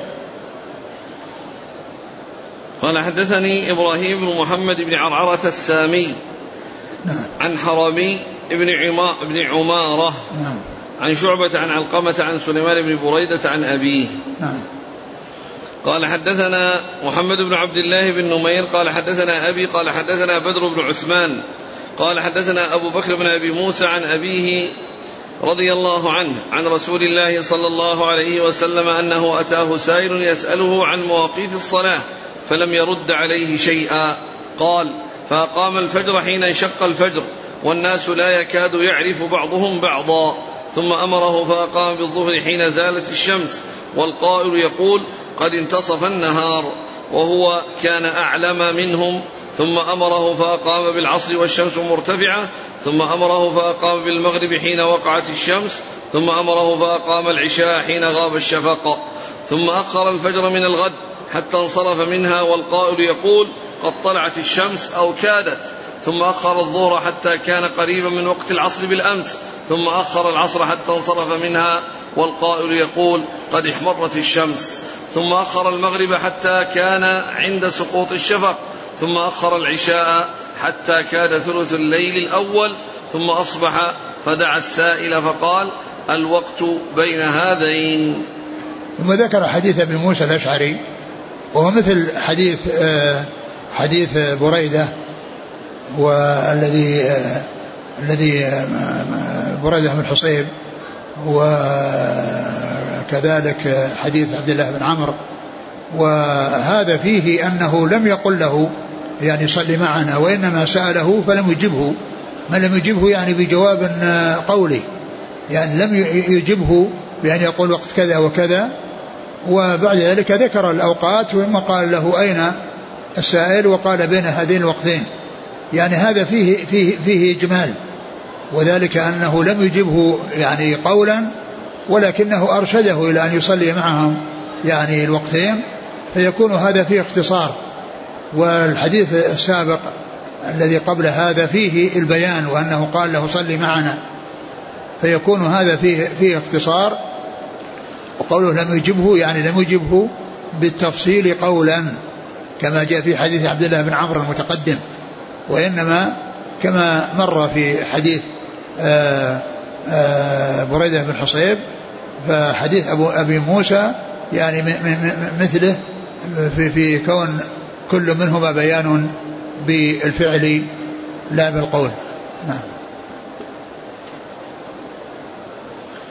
قال حدثني إبراهيم بن محمد بن عرعرة السامي نعم. عن حرمي بن, عما بن عمارة نعم. عن شعبة عن علقمة عن سليمان بن بريدة عن أبيه نعم. قال حدثنا محمد بن عبد الله بن نمير قال حدثنا أبي قال حدثنا بدر بن عثمان قال حدثنا أبو بكر بن أبي موسى عن أبيه رضي الله عنه عن رسول الله صلى الله عليه وسلم أنه أتاه سائل يسأله عن مواقيت الصلاة فلم يرد عليه شيئا. قال فأقام الفجر حين انشق الفجر والناس لا يكاد يعرف بعضهم بعضا، ثم أمره فأقام بالظهر حين زالت الشمس والقائل يقول قد انتصف النهار وهو كان أعلم منهم، ثم أمره فأقام بالعصر والشمس مرتفعة، ثم أمره فأقام بالمغرب حين وقعت الشمس، ثم أمره فأقام العشاء حين غاب الشفق، ثم أخر الفجر من الغد حتى انصرف منها والقائل يقول قد طلعت الشمس أو كادت، ثم أخر الظهر حتى كان قريبا من وقت العصر بالأمس، ثم أخر العصر حتى انصرف منها والقائل يقول قد احمرت الشمس، ثم أخر المغرب حتى كان عند سقوط الشفق، ثم أخر العشاء حتى كاد ثلث الليل الأول، ثم أصبح فدعا السائل فقال الوقت بين هذين. ثم ذكر حديث ابن موسى الأشعري وهو مثل حديث حديث بريدة، والذي الذي بريدة بن حصيب، وكذلك حديث عبد الله بن عمرو. وهذا فيه أنه لم يقل له يعني صل معنا، وإنما سأله فلم يجبه، ما لم يجبه يعني بجواب قولي، يعني لم يجبه بأن يقول وقت كذا وكذا. وبعد ذلك ذكر الأوقات ثم قال له أين السائل وقال بين هذين الوقتين، يعني هذا فيه, فيه, فيه إجمال، وذلك أنه لم يجبه يعني قولا ولكنه أرشده إلى أن يصلي معهم يعني الوقتين، فيكون هذا فيه اختصار. والحديث السابق الذي قبل هذا فيه البيان وأنه قال له صلي معنا، فيكون هذا فيه, فيه اختصار. وقوله لم يجبه يعني لم يجبه بالتفصيل قولا كما جاء في حديث عبد الله بن عمرو المتقدم، وإنما كما مر في حديث آآ آآ بريدة بن حصيب، فحديث أبو أبي موسى يعني مثله في, في كون كل منهما بيان بالفعل لا بالقول. نعم.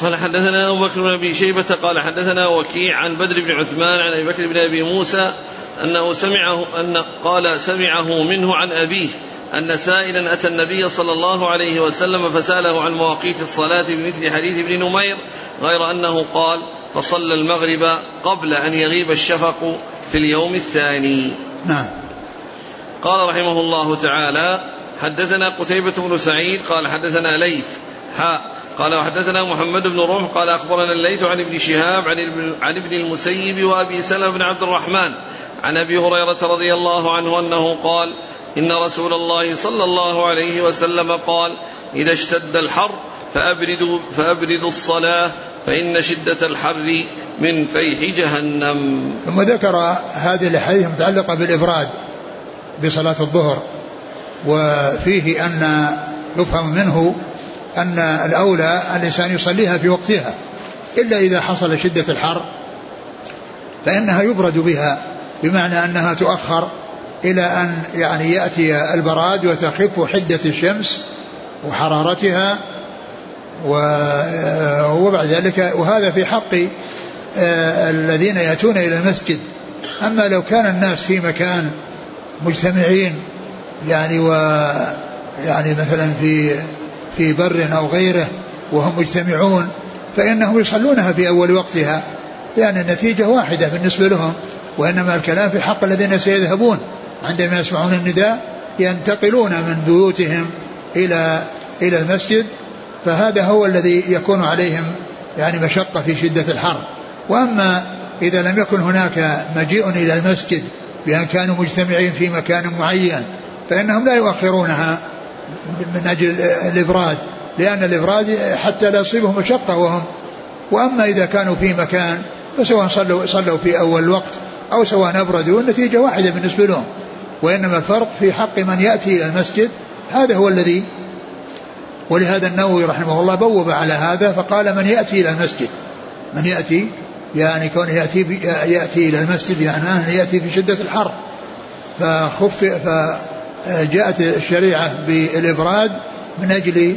قال حدثنا أبو بكر بن أبي شيبة قال حدثنا وكيع عن بدر بن عثمان عن أبي بكر بن أبي موسى أنه سمعه أن قال سمعه منه عن أبيه أن سائلا أتى النبي صلى الله عليه وسلم فسأله عن مواقيت الصلاة بمثل حديث ابن نمير غير أنه قال فصلى المغرب قبل أن يغيب الشفق في اليوم الثاني. نعم. قال رحمه الله تعالى حدثنا قتيبة بن سعيد قال حدثنا ليث حاء قال وحدثنا محمد بن رمح قال أخبرنا الليث عن ابن شهاب عن ابن المسيب وأبي سلمة بن عبد الرحمن عن أبي هريرة رضي الله عنه أنه قال إن رسول الله صلى الله عليه وسلم قال إذا اشتد الحر فأبردوا, فأبردوا الصلاة فإن شدة الحر من فيح جهنم. ثم ذكر هذه الحديث متعلقة بالإبراد بصلاة الظهر، وفيه أن يفهم منه أن الأولى الإنسان يصليها في وقتها، إلا إذا حصل شدة الحر فإنها يبرد بها، بمعنى أنها تؤخر إلى أن يعني يأتي البراد وتخف حدة الشمس وحرارتها، وبعد ذلك وهذا في حق الذين يأتون إلى المسجد. أما لو كان الناس في مكان مجتمعين يعني و يعني مثلا في في بر أو غيره وهم مجتمعون فإنهم يصلونها في أول وقتها، لأن النتيجة واحدة بالنسبة لهم، وإنما الكلام في حق الذين سيذهبون عندما يسمعون النداء ينتقلون من بيوتهم إلى إلى المسجد، فهذا هو الذي يكون عليهم يعني مشقة في شدة الحر. وأما إذا لم يكن هناك مجيء إلى المسجد بأن كانوا مجتمعين في مكان معين فإنهم لا يؤخرونها من أجل الإبراد، لأن الإبراد حتى لا يصيبهم مشقة وهم. وأما إذا كانوا في مكان فسواء صلوا, صلوا في أول الوقت أو سواء أبردوا النتيجة واحدة بالنسبة لهم، وإنما الفرق في حق من يأتي إلى المسجد، هذا هو الذي. ولهذا النووي رحمه الله بوب على هذا فقال من يأتي إلى المسجد، من يأتي يعني كون يأتي, يأتي إلى المسجد يعني يأتي في شدة الحر، فخف فجاءت الشريعة بالإبراد من أجل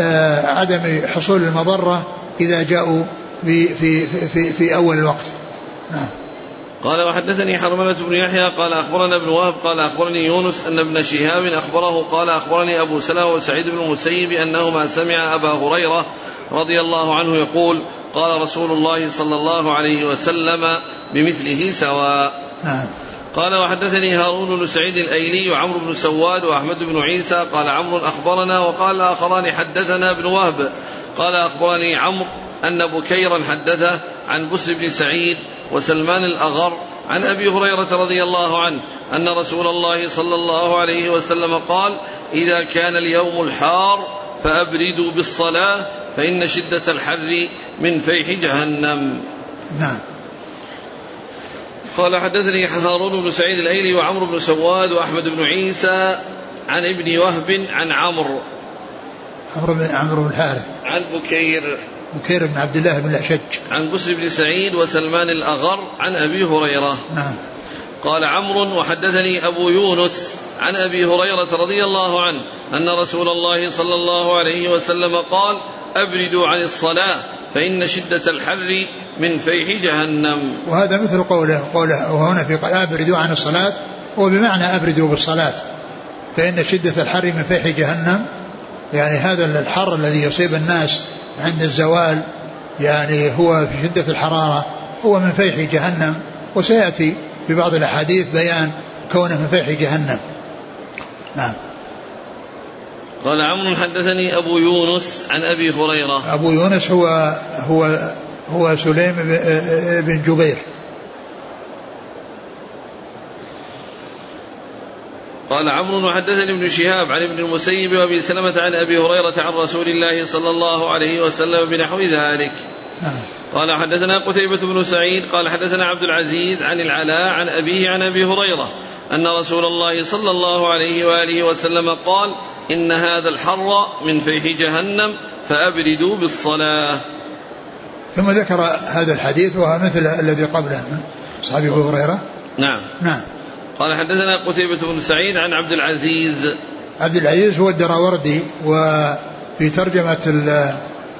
عدم حصول المضرة إذا جاءوا في, في, في, في أول الوقت. نعم. قال وحدثني حرملة بن يحيى قال أخبرنا ابن وهب قال أخبرني يونس أن ابن شهاب أخبره قال أخبرني أبو سلمة وسعيد بن المسيب أنهما سمع أبا هريرة رضي الله عنه يقول قال رسول الله صلى الله عليه وسلم بمثله سواء. نعم. قال وحدثني هارون بن سعيد الأيلي وعمرو بن سواد وأحمد بن عيسى قال عمرو أخبرنا وقال الآخران حدثنا ابن وهب قال أخبرني عمرو أن بكيرا حدثه عن بسر بن سعيد وسلمان الأغر عن أبي هريرة رضي الله عنه أن رسول الله صلى الله عليه وسلم قال إذا كان اليوم الحار فأبردوا بالصلاة فإن شدة الحر من فيح جهنم. نعم. قال حدثني هارون بن سعيد الأيلي وعمرو بن سواد وأحمد بن عيسى عن ابن وهب عن عمرو عمرو بن عمرو بن الحارث عن بكير بكير بن عبد الله بن الأشج عن بسر بن سعيد وسلمان الأغر عن أبي هريرة. نعم. قال عمرو وحدثني أبو يونس عن أبي هريرة رضي الله عنه أن رسول الله صلى الله عليه وسلم قال أبردوا عن الصلاة فإن شدة الحر من فيح جهنم. وهذا مثل قوله قوله وهنا في قال أبردوا عن الصلاة، وبمعنى أبردوا بالصلاة فإن شدة الحر من فيح جهنم، يعني هذا الحر الذي يصيب الناس عند الزوال يعني هو في شدة الحرارة هو من فيح جهنم، وسيأتي في بعض الأحاديث بيان كونه من فيح جهنم. نعم. قال عمرو حدثني أبو يونس عن أبي هريرة. أبو يونس هو هو هو سليم بن جبير. قال عمرو وحدثني ابن شهاب عن ابن المسيب وابي سلمة عن أبي هريرة عن رسول الله صلى الله عليه وسلم بنحو ذلك. قال حدثنا قتيبة بن سعيد قال حدثنا عبد العزيز عن العلاء عن أبيه عن أبي هريرة أن رسول الله صلى الله عليه وآله وسلم قال إن هذا الحر من فيح جهنم فأبردوا بالصلاة. ثم ذكر هذا الحديث وهو مثل الذي قبله من صحابي أبي هريرة. نعم. نعم. قال حدثنا قتيبة بن سعيد عن عبد العزيز. عبد العزيز هو الدراوردي، وفي ترجمة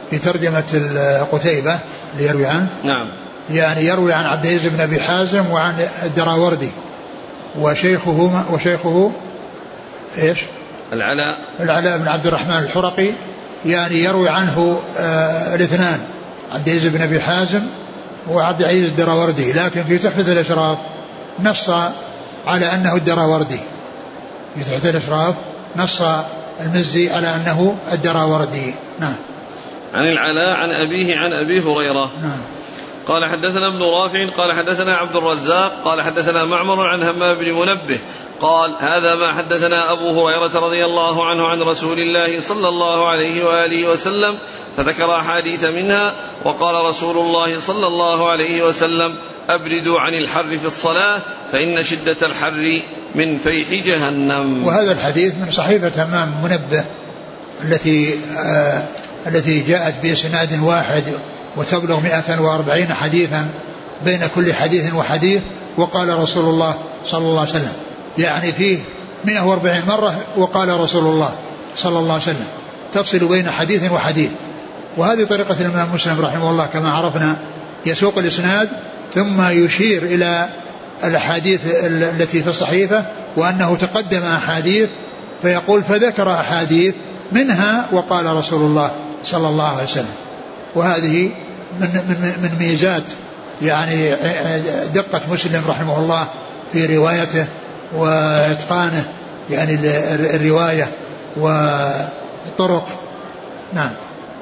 في ترجمة قتيبة اللي يروي عنه. نعم. يعني يروي عن عبد العزيز بن أبي حازم وعن الدراوردي وشيخه وشيخه إيش؟ العلاء العلاء بن عبد الرحمن الحرقي، يعني يروي عنه آه الاثنان عبد العزيز بن أبي حازم وعبد العزيز الدراوردي، لكن في تحفة الأشراف نص على أنه الدراوردي. في تحفة الأشراف نص المزي على أنه الدراوردي. نعم. عن العلاء عن أبيه عن أبي هريرة. نعم. قال حدثنا ابن رافع قال حدثنا عبد الرزاق قال حدثنا معمر عن همام بن منبه قال هذا ما حدثنا أبو هريرة رضي الله عنه عن رسول الله صلى الله عليه وآله وسلم، فذكر أحاديث منها، وقال رسول الله صلى الله عليه وسلم أبردوا عن الحر في الصلاة فإن شدة الحر من فيح جهنم. وهذا الحديث من صحيفة همام منبه التي آه التي جاءت بإسناد واحد وتبلغ مئة وأربعين حديثا بين كل حديث وحديث، وقال رسول الله صلى الله عليه وسلم، يعني فيه مئة وأربعين مرة وقال رسول الله صلى الله عليه وسلم، تفصل بين حديث وحديث. وهذه طريقة الإمام مسلم رحمه الله كما عرفنا، يسوق الإسناد ثم يشير إلى الأحاديث التي في الصحيفة وأنه تقدم أحاديث فيقول فذكر أحاديث منها وقال رسول الله صلى الله عليه وسلم. وهذه من, من, من ميزات يعني دقة مسلم رحمه الله في روايته وإتقانه يعني الرواية والطرق. نعم.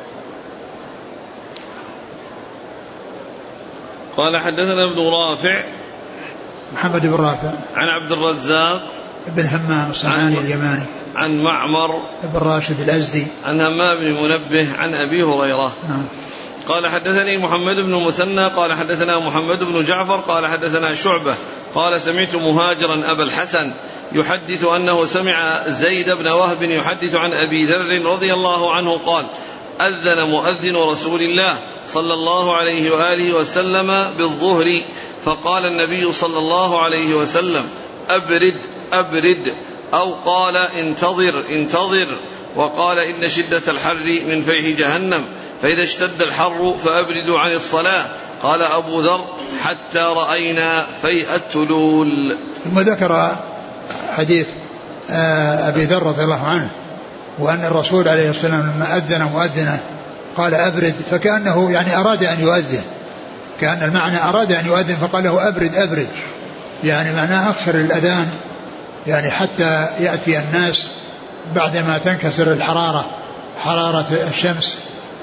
قال حدثنا ابن رافع محمد بن رافع عن عبد الرزاق بن همام الصنعاني اليماني عن معمر بن راشد الأزدي عن همام بن منبه عن أبي هريرة. نعم. قال حدثني محمد بن المثنى قال حدثنا محمد بن جعفر قال حدثنا شعبة قال سمعت مهاجرا أبا الحسن يحدث أنه سمع زيد بن وهب يحدث عن أبي ذر رضي الله عنه قال أذن مؤذن رسول الله صلى الله عليه وآله وسلم بالظهر، فقال النبي صلى الله عليه وسلم أبرد أبرد، أو قال انتظر انتظر، وقال إن شدة الحر من فيح جهنم، فإذا اشتد الحر فأبردوا عن الصلاة. قال أبو ذر حتى رأينا فيء التلول. ثم ذكر حديث أبي ذر رضي الله عنه وأن الرسول عليه الصلاة والسلام لما أذن مؤذنه قال أبرد، فكأنه يعني أراد أن يؤذن، كأن المعنى أراد أن يؤذن فقال له أبرد أبرد، يعني معناه أخر الأذان يعني حتى يأتي الناس بعدما تنكسر الحرارة حرارة الشمس.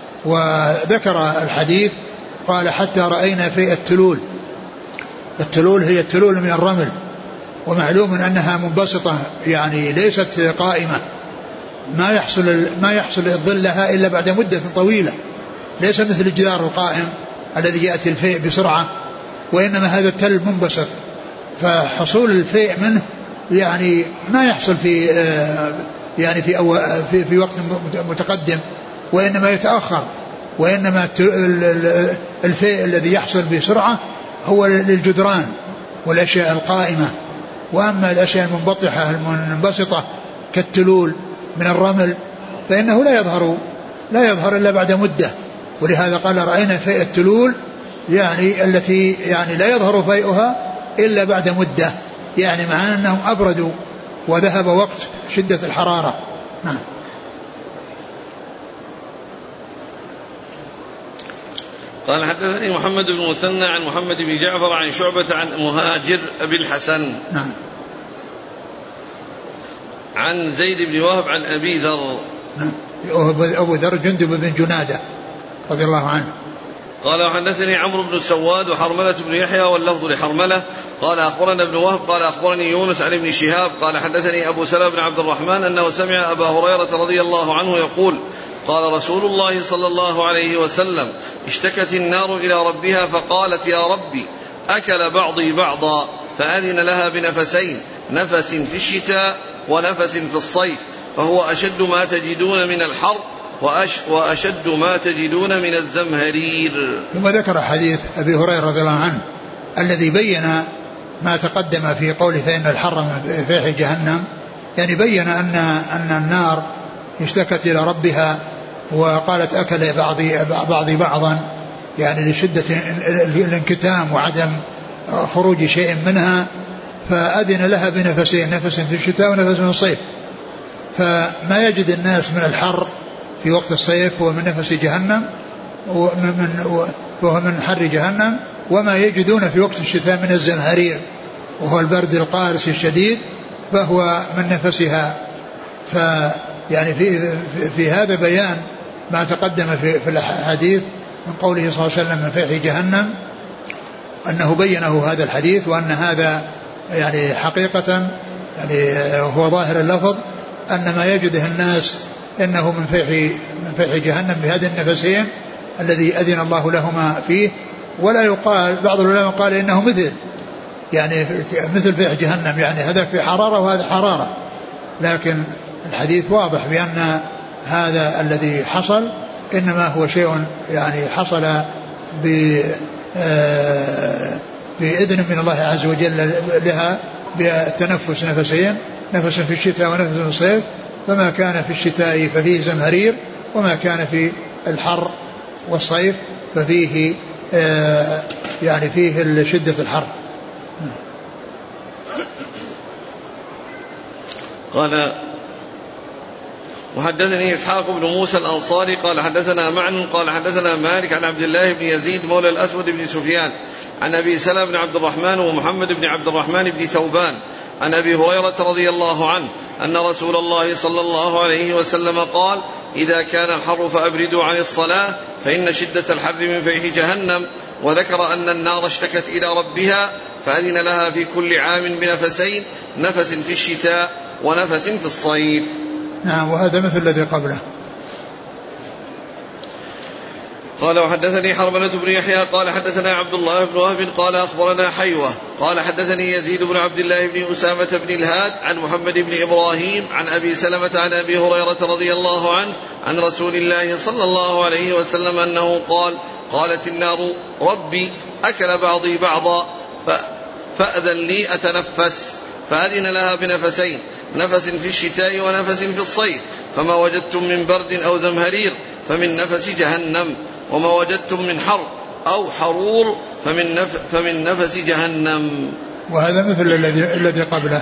وذكر الحديث قال حتى رأينا في التلول. التلول هي التلول من الرمل، ومعلوم أنها منبسطة يعني ليست قائمة، ما يحصل ما يحصل الظل لها إلا بعد مدة طويلة، ليس مثل الجدار القائم الذي يأتي الفيء بسرعة، وإنما هذا التل منبسط، فحصول الفيء منه يعني ما يحصل في يعني في أو في, في وقت متقدم، وإنما يتأخر، وإنما الفيء الذي يحصل بسرعة هو للجدران والأشياء القائمة، وأما الأشياء المنبطحة المنبسطة كالتلول من الرمل فإنه لا يظهر لا يظهر إلا بعد مدة. ولهذا قال رأينا فيء التلول يعني التي يعني لا يظهر فيئها إلا بعد مدة، يعني معناه أنهم أبردوا وذهب وقت شدة الحرارة. نعم. قال حدثني محمد بن مثنى عن محمد بن جعفر عن شعبة عن مهاجر أبي الحسن نعم. عن زيد بن وهب عن أبي ذر. نعم. أبو ذر جندب بن جنادة رضي الله عنه. قال وحدثني عمرو بن السواد وحرملة بن يحيى واللفظ لحرملة قال أخبرنا ابن وهب قال أخبرني يونس عن ابن شهاب قال حدثني أبو سلمة بن عبد الرحمن أنه سمع أبا هريرة رضي الله عنه يقول قال رسول الله صلى الله عليه وسلم اشتكت النار إلى ربها فقالت يا ربي أكل بعضي بعضا، فأذن لها بنفسين، نفس في الشتاء ونفس في الصيف، فهو أشد ما تجدون من الحر وأش وأشد ما تجدون من الزمهرير. ثم ذكر حديث أبي هريرة رضي الله عنه الذي بين ما تقدم في قوله فإن الحر من فيح جهنم، يعني بين أن أن النار اشتكت إلى ربها وقالت أكل بعضي بعضي بعضا يعني لشدة الانكتام وعدم خروج شيء منها، فأذن لها بنفسين، نفس في الشتاء ونفس في الصيف. فما يجد الناس من الحر في وقت الصيف هو من نفس جهنم وهو من حر جهنم، وما يجدون في وقت الشتاء من الزمهرير وهو البرد القارس الشديد فهو من نفسها. فيعني في, في هذا بيان ما تقدم في, في الحديث من قوله صلى الله عليه وسلم من فيح جهنم، أنه بينه هذا الحديث، وأن هذا يعني حقيقة يعني هو ظاهر اللفظ أن ما يجده الناس إنه من فيح من فيح جهنم بهذه النفسين الذي أذن الله لهما فيه. ولا يقال، بعض العلماء قال إنه مثل يعني مثل فيح جهنم، يعني هذا في حرارة وهذا حرارة، لكن الحديث واضح بأن هذا الذي حصل إنما هو شيء يعني حصل بإذن من الله عز وجل لها بتنفس نفسين، نفس في الشتاء ونفس في الصيف، فما كان في الشتاء ففيه زمهرير، وما كان في الحر والصيف ففيه يعني فيه شدة الحر. قال وحدثني إسحاق بن موسى الأنصاري قال حدثنا معن قال حدثنا مالك عن عبد الله بن يزيد مولى الأسود بن سفيان عن أبي سلمة بن عبد الرحمن ومحمد بن عبد الرحمن بن ثوبان عن أبي هريرة رضي الله عنه أن رسول الله صلى الله عليه وسلم قال إذا كان الحر فأبردوا عن الصلاة فإن شدة الحر من فيح جهنم، وذكر أن النار اشتكت إلى ربها فأذن لها في كل عام بنفسين، نفس في الشتاء ونفس في الصيف. نعم، وهذا مثل الذي قبله. قال وحدثني حرملة بن يحيى قال حدثنا عبد الله بن وهب قال أخبرنا حيوة قال حدثني يزيد بن عبد الله بن أسامة بن الهاد عن محمد بن إبراهيم عن أبي سلمة عن أبي هريرة رضي الله عنه عن رسول الله صلى الله عليه وسلم أنه قال قالت النار ربي أكل بعضي بعضا فأذن لي أتنفس، فأذن لها بنفسين، نفس في الشتاء ونفس في الصيف، فما وجدتم من برد أو زمهرير فمن نفس جهنم، وما وجدتم من حر أو حرور فمن, نف فمن نفس جهنم. وهذا مثل الذي الذي قبله.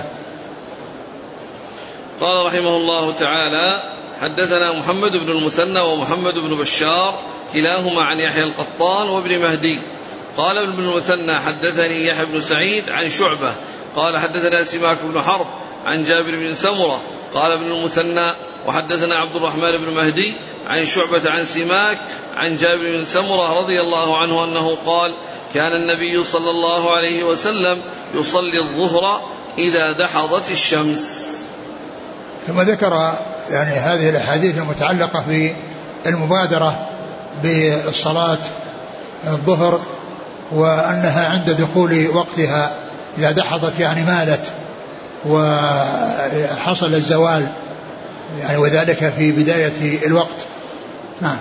قال رحمه الله تعالى حدثنا محمد بن المثنى ومحمد بن بشار كلاهما عن يحيى القطان وابن مهدي. قال ابن المثنى حدثني يحيى بن سعيد عن شعبة قال حدثنا سماك بن حرب عن جابر بن سمرة. قال ابن المثنى وحدثنا عبد الرحمن بن مهدي عن شعبة عن سماك عن جابر بن سمرة رضي الله عنه أنه قال كان النبي صلى الله عليه وسلم يصلي الظهر إذا دحضت الشمس. ثم ذكر يعني هذه الأحاديث المتعلقة بالمبادرة بالصلاة الظهر، وأنها عند دخول وقتها إذا دحضت يعني مالت وحصل الزوال يعني، وذلك في بداية الوقت. نعم.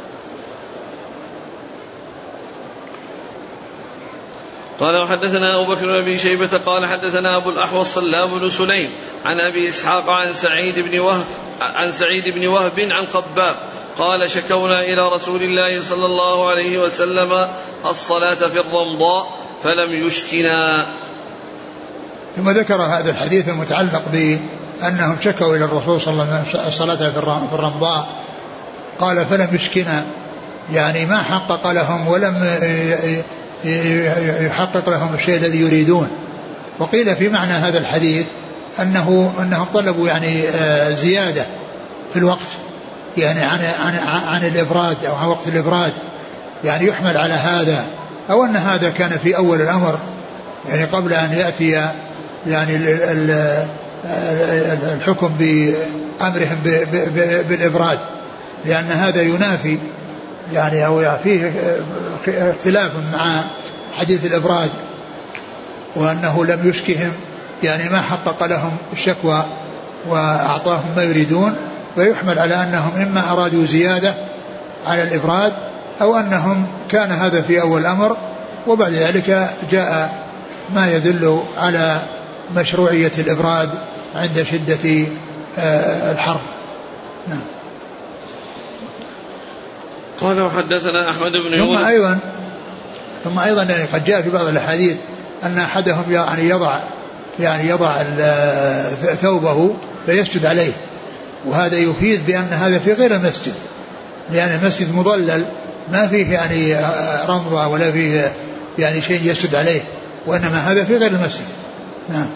قال وحدثنا أبو بكر بن أبي شيبة قال حدثنا أبو الأحوص سلام بن سليم عن أبي إسحاق عن سعيد بن وهب عن سعيد بن وهب عن خباب قال شكونا إلى رسول الله صلى الله عليه وسلم الصلاة في الرمضاء فلم يشكنا. ثم ذكر هذا الحديث المتعلق بأنهم شكوا إلى الرسول صلى الله عليه وسلم الصلاة في الرمضاء، قال فلم يشكنا، يعني ما حقق لهم ولم يحقق لهم الشيء الذي يريدون. وقيل في معنى هذا الحديث أنه أنهم طلبوا يعني زيادة في الوقت، يعني عن عن عن الإبراد أو عن وقت الإبراد، يعني يحمل على هذا، أو أن هذا كان في أول الأمر يعني قبل أن يأتي يعني الحكم بأمرهم بالإبراد، لأن هذا ينافي يعني أو فيه اختلاف مع حديث الإبراد، وأنه لم يشكهم يعني ما حقق لهم الشكوى وأعطاهم ما يريدون، ويحمل على أنهم إما أرادوا زيادة على الإبراد أو أنهم كان هذا في أول الأمر، وبعد ذلك جاء ما يدل على مشروعية الإبراد عند شدة الحر. نعم. قال وحدثنا أحمد بن ثم يونس أيضا ثم أيضا يعني قد جاء في بعض الأحاديث أن أحدهم يعني يضع يعني يضع ثوبه فيسجد عليه، وهذا يفيد بأن هذا في غير المسجد، لأن المسجد مضلل ما فيه يعني رمضة ولا فيه يعني شيء يسجد عليه، وإنما هذا في غير المسجد. نعم.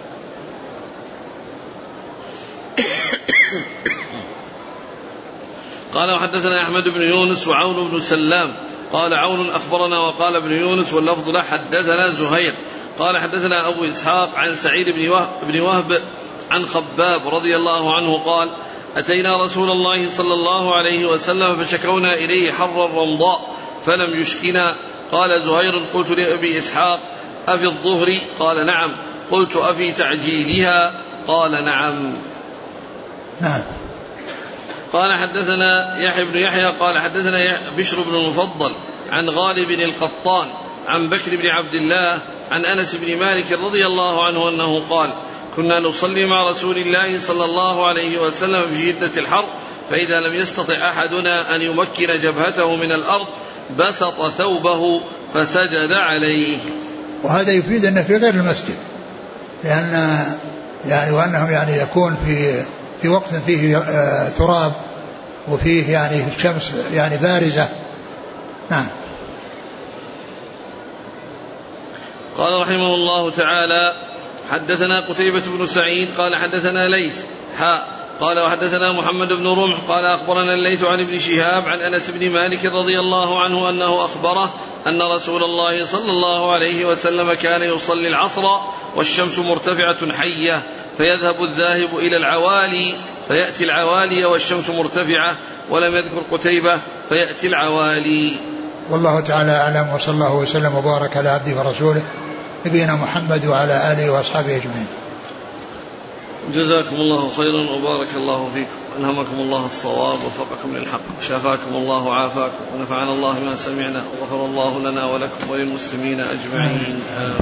قال وحدثنا أحمد بن يونس وعون بن سلام قال عون أخبرنا وقال ابن يونس واللفظ له حدثنا زهير قال حدثنا أبو إسحاق عن سعيد بن وهب, بن وهب عن خباب رضي الله عنه قال أتينا رسول الله صلى الله عليه وسلم فشكونا إليه حر الرمضاء فلم يشكنا. قال زهير قلت لأبي إسحاق أفي الظهر؟ قال نعم. قلت أفي تعجيلها؟ قال نعم. نعم. قال حدثنا يحيى بن يحيى قال حدثنا بشر بن المفضل عن غالب القطان عن بكر بن عبد الله عن أنس بن مالك رضي الله عنه أنه قال كنا نصلي مع رسول الله صلى الله عليه وسلم في شدة الحر فإذا لم يستطع أحدنا أن يمكن جبهته من الأرض بسط ثوبه فسجد عليه. وهذا يفيد أنه في غير المسجد، لأن يعني وأنهم يعني يكون في في وقت فيه آه تراب وفيه يعني الشمس يعني بارزة. نعم. قال رحمه الله تعالى حدثنا قتيبة بن سعيد قال حدثنا ليث حاء قال وحدثنا محمد بن رمح قال أخبرنا الليث عن ابن شهاب عن أنس بن مالك رضي الله عنه أنه أخبره أن رسول الله صلى الله عليه وسلم كان يصلي العصر والشمس مرتفعة حية فيذهب الذاهب إلى العوالي فيأتي العوالي والشمس مرتفعة، ولم يذكر قتيبة فيأتي العوالي. والله تعالى أعلم، وصلى الله وسلم وبارك على عبده ورسوله نبينا محمد وعلى آله وأصحابه أجمعين. جزاكم الله خيرا وبارك الله فيكم، ألهمكم الله الصواب ووفقكم للحق، شافاكم الله وعافاكم، ونفعنا الله ما سمعنا، وغفر الله لنا ولكم وللمسلمين أجمعين.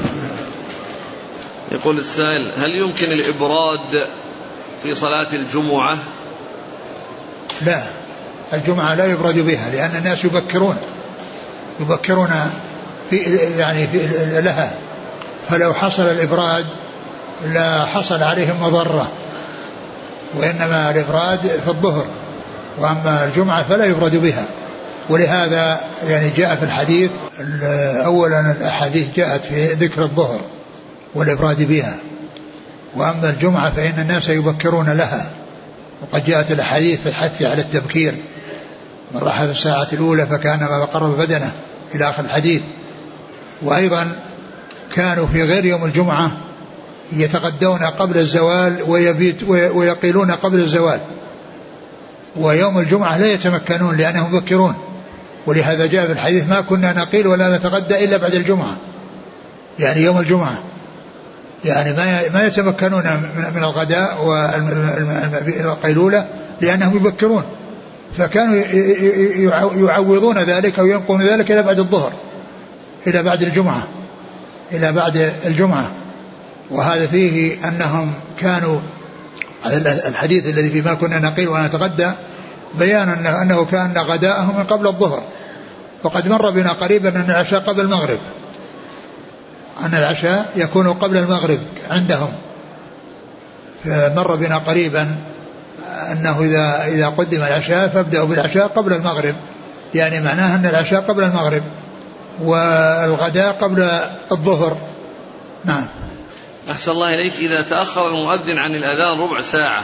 يقول السائل: هل يمكن الإبراد في صلاة الجمعة؟ لا، الجمعة لا يبرد بها، لأن الناس يبكرون يبكرون في يعني في لها، فلو حصل الإبراد لا حصل عليهم مضرة، وإنما الإبراد في الظهر، وأما الجمعة فلا يبرد بها. ولهذا يعني جاء في الحديث أولا الأحاديث جاءت في ذكر الظهر والإبراد بها، وأما الجمعة فإن الناس يبكرون لها، وقد جاءت الأحاديث في الحث على التبكير: من راح في الساعة الأولى فكأنما قرب بدنه إلى آخر الحديث. وأيضا كانوا في غير يوم الجمعة يتغدون قبل الزوال ويبيت ويقيلون قبل الزوال، ويوم الجمعة لا يتمكنون لأنهم مبكرون، ولهذا جاء في الحديث: ما كنا نقيل ولا نتغدى إلا بعد الجمعة، يعني يوم الجمعة، يعني ما ما يتمكنون من الغداء والقيلولة لأنهم يبكرون، فكانوا يعوضون ذلك أو ينقلون ذلك إلى بعد الظهر، إلى بعد الجمعة إلى بعد الجمعة. وهذا فيه أنهم كانوا، الحديث الذي فيه ما كنا نقيل ونتغدى بيان أنه كان غداءهم من قبل الظهر. وقد مر بنا قريبا أن العشاء قبل المغرب، أن العشاء يكون قبل المغرب عندهم، فمر بنا قريبا أنه إذا, إذا قدم العشاء فابدأوا بالعشاء قبل المغرب، يعني معناه أن العشاء قبل المغرب والغداء قبل الظهر. نعم. أحسن الله إليك. إذا تأخر المؤذن عن الأذان ربع ساعة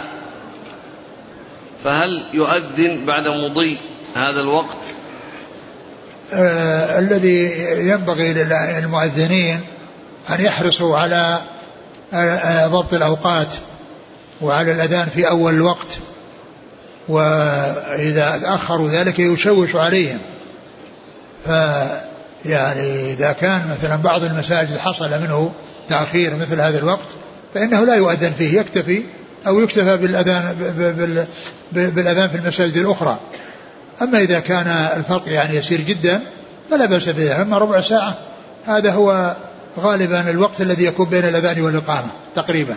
فهل يؤذن بعد مضي هذا الوقت؟ آه الذي ينبغي للمؤذنين أن يحرصوا على آه ضبط الأوقات وعلى الأذان في أول الوقت، وإذا أخروا ذلك يشوش عليهم. فيعني إذا كان مثلا بعض المساجد حصل منه تأخير مثل هذا الوقت فإنه لا يؤذن فيه، يكتفي أو يكتفى بالأذان, بالأذان في المساجد الأخرى. أما إذا كان الفرق يعني يسير جدا فلا بأس به. أما ربع ساعة هذا هو غالبا الوقت الذي يكون بين الأذان والإقامة تقريبا.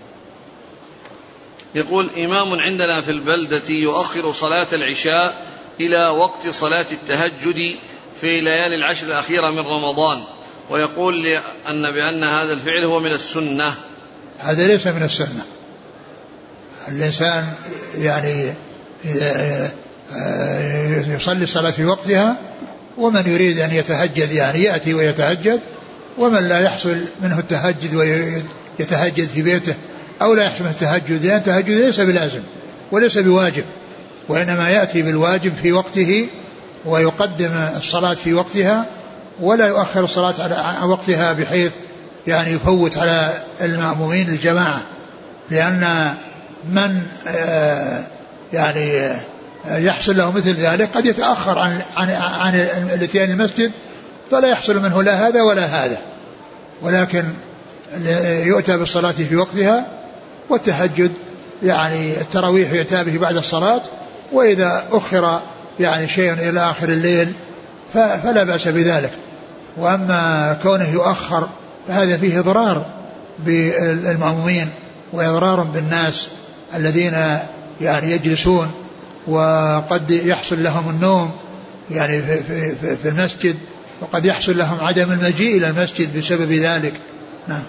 يقول: إمام عندنا في البلدة يؤخر صلاة العشاء إلى وقت صلاة التهجد في ليالي العشر الأخيرة من رمضان، ويقول أن بأن هذا الفعل هو من السنة. هذا ليس من السنة. الإنسان يعني يصلي الصلاة في وقتها، ومن يريد أن يتهجد يعني يأتي ويتهجد، ومن لا يحصل منه التهجد ويتهجد في بيته أو لا يحصل منه التهجد، لأن التهجد ليس بلازم وليس بواجب، وإنما يأتي بالواجب في وقته ويقدم الصلاة في وقتها ولا يؤخر الصلاة على وقتها بحيث يعني يفوت على المأمومين الجماعة، لأن من يعني يحصل له مثل ذلك قد يتأخر عن عن عن الاتيان المسجد فلا يحصل منه لا هذا ولا هذا، ولكن يؤتى بالصلاة في وقتها، والتهجد يعني التراويح يؤتى به بعد الصلاة، وإذا أخر يعني شيء إلى آخر الليل فلا بأس بذلك. وأما كونه يؤخر فهذا فيه ضرار بالمأمومين وإضرار بالناس الذين يعني يجلسون وقد يحصل لهم النوم يعني في, في, في المسجد، وقد يحصل لهم عدم المجيء إلى المسجد بسبب ذلك. نعم.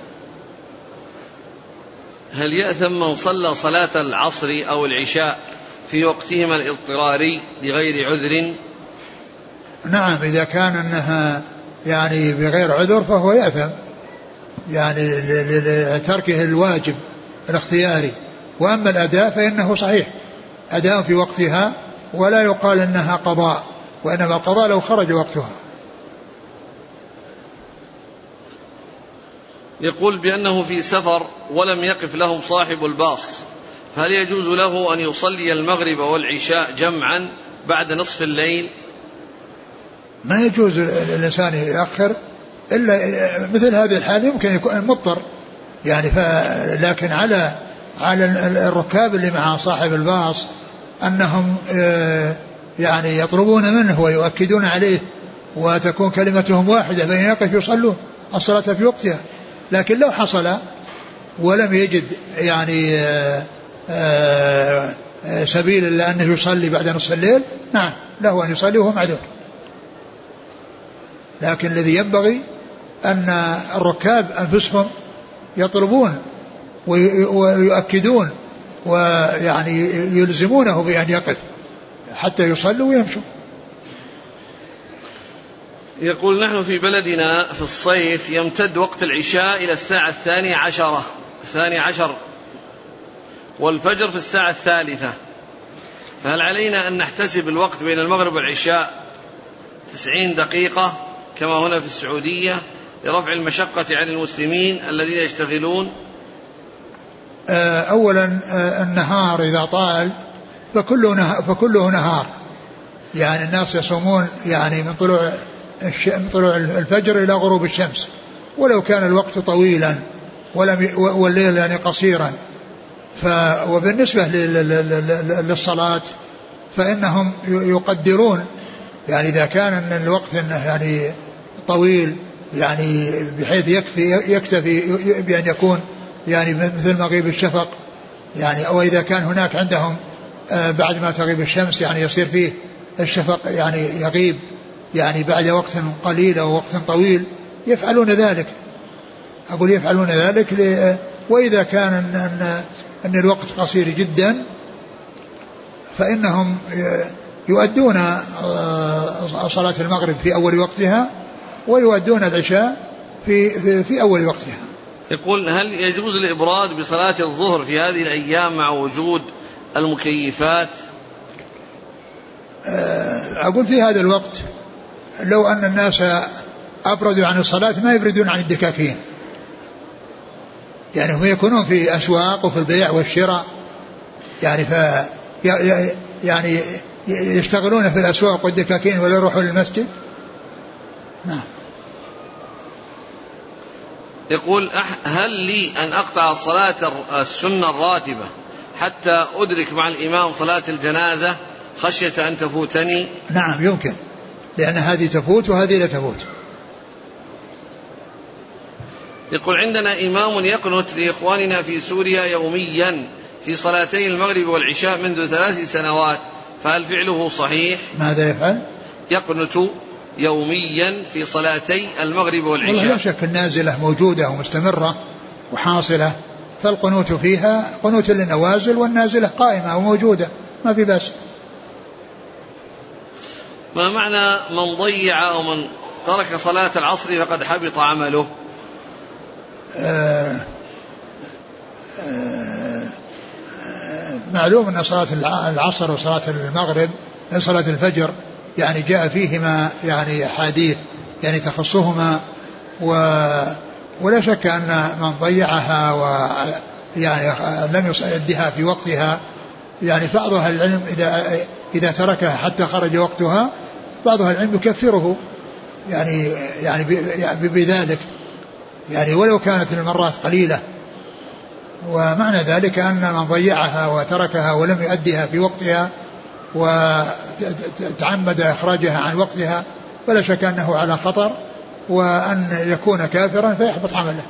هل يأثم من صلى صلاة العصر أو العشاء في وقتهما الاضطراري لغير عذر؟ نعم، إذا كان أنها يعني بغير عذر فهو يأثم يعني لتركه الواجب الاختياري. وأما الأداء فإنه صحيح أداء في وقتها، ولا يقال أنها قضاء، وإنما القضاء لو خرج وقتها. يقول بأنه في سفر ولم يقف له صاحب الباص، فهل يجوز له أن يصلي المغرب والعشاء جمعا بعد نصف الليل؟ ما يجوز الإنسان يأخر إلا مثل هذه الحال، يمكن يكون مضطر يعني، لكن على على الركاب اللي مع صاحب الباص أنهم يعني يطلبون منه ويؤكدون عليه وتكون كلمتهم واحدة بين يقف يصلون الصلاة في وقتها. لكن لو حصل ولم يجد يعني سبيل إلا أنه يصلي بعد نصف الليل، نعم له أن يصلي وهو معذور. لكن الذي ينبغي أن الركاب أنفسهم يطلبون ويؤكدون ويعني يلزمونه بأن يقف حتى يصلوا ويمشوا. يقول نحن في بلدنا في الصيف يمتد وقت العشاء إلى الساعة الثانية عشرة الثاني عشر والفجر في الساعة الثالثة، فهل علينا أن نحتسب الوقت بين المغرب والعشاء تسعين دقيقة كما هنا في السعودية لرفع المشقة عن المسلمين الذين يشتغلون؟ أولا النهار إذا طال فكله نهار, فكله نهار يعني الناس يصومون يعني من طلوع من طلوع الفجر إلى غروب الشمس، ولو كان الوقت طويلا ولم والليل يعني قصيرا. ف وبالنسبة للصلاة فإنهم يقدرون يعني إذا كان الوقت يعني طويل يعني بحيث يكفي يكتفي بأن يكون يعني مثل مغيب الشفق يعني، أو إذا كان هناك عندهم بعد ما تغيب الشمس يعني يصير فيه الشفق يعني يغيب يعني بعد وقت قليل أو وقت طويل يفعلون ذلك. أقول يفعلون ذلك. وإذا كان أن, أن, أن الوقت قصير جدا فإنهم يؤدون صلاة المغرب في أول وقتها ويؤدون العشاء في, في, في أول وقتها. يقول هل يجوز الإبراد بصلاة الظهر في هذه الأيام مع وجود المكيفات؟ أقول في هذا الوقت لو أن الناس أبردوا عن الصلاة ما يبردون عن الدكاكين، يعني هم يكونون في أسواق وفي البيع والشراء يعني ف يعني يشتغلون في الأسواق والدكاكين ولا يروحون للمسجد. نعم. يقول هل لي أن أقطع الصلاة السنة الراتبة حتى أدرك مع الإمام صلاة الجنازة خشية أن تفوتني؟ نعم يمكن، لأن هذه تفوت وهذه لا تفوت. يقول عندنا إمام يقنت لإخواننا في سوريا يوميا في صلاتي المغرب والعشاء منذ ثلاث سنوات، فهل فعله صحيح؟ ماذا يفعل؟ يقنت يوميا في صلاتي المغرب والعشاء. لا شك النازلة موجودة ومستمرة وحاصلة، فالقنوت فيها قنوت للنوازل، والنازلة قائمة وموجودة ما في بأس. ما معنى من ضيع أو من ترك صلاة العصر فقد حبط عمله؟ آه آه معلوم أن صلاة العصر وصلاة المغرب صلاة الفجر يعني جاء فيهما يعني أحاديث يعني تخصهما، و ولا شك أن من ضيعها ويعني لم يؤديها في وقتها يعني بعض أهل العلم إذا إذا تركها حتى خرج وقتها بعض أهل العلم يكفره يعني يعني بذلك يعني ولو كانت المرات قليلة. ومعنى ذلك أن من ضيعها وتركها ولم يؤديها في وقتها وتعمد إخراجها عن وقتها فلا شك أنه على خطر، وأن يكون كافرا فيحبط عمله.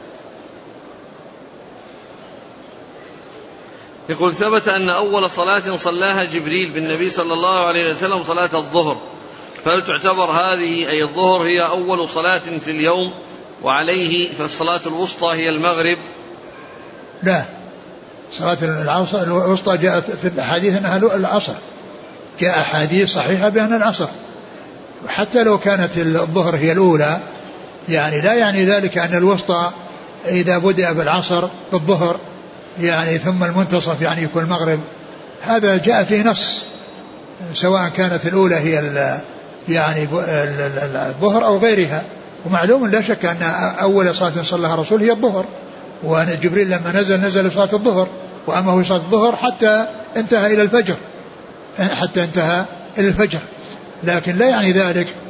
يقول ثبت أن أول صلاة صلاها جبريل بالنبي صلى الله عليه وسلم صلاة الظهر، فهل تعتبر هذه أي الظهر هي أول صلاة في اليوم وعليه فالصلاة الوسطى هي المغرب؟ لا، صلاة العصر الوسطى جاءت في الحديث أنها العصر، جاء حديث صحيحة بأن العصر، وحتى لو كانت الظهر هي الأولى يعني لا يعني ذلك أن الوسطى إذا بدأ بالعصر بالظهر يعني ثم المنتصف يعني يكون المغرب، هذا جاء فيه نص سواء كانت الأولى هي يعني الظهر أو غيرها. ومعلوم لا شك أن أول صلاة صلىها رسول هي الظهر، وأن جبريل لما نزل نزل صلاة الظهر، وأما هو صلاة الظهر حتى انتهى إلى الفجر حتى انتهى إلى الفجر، لكن لا يعني ذلك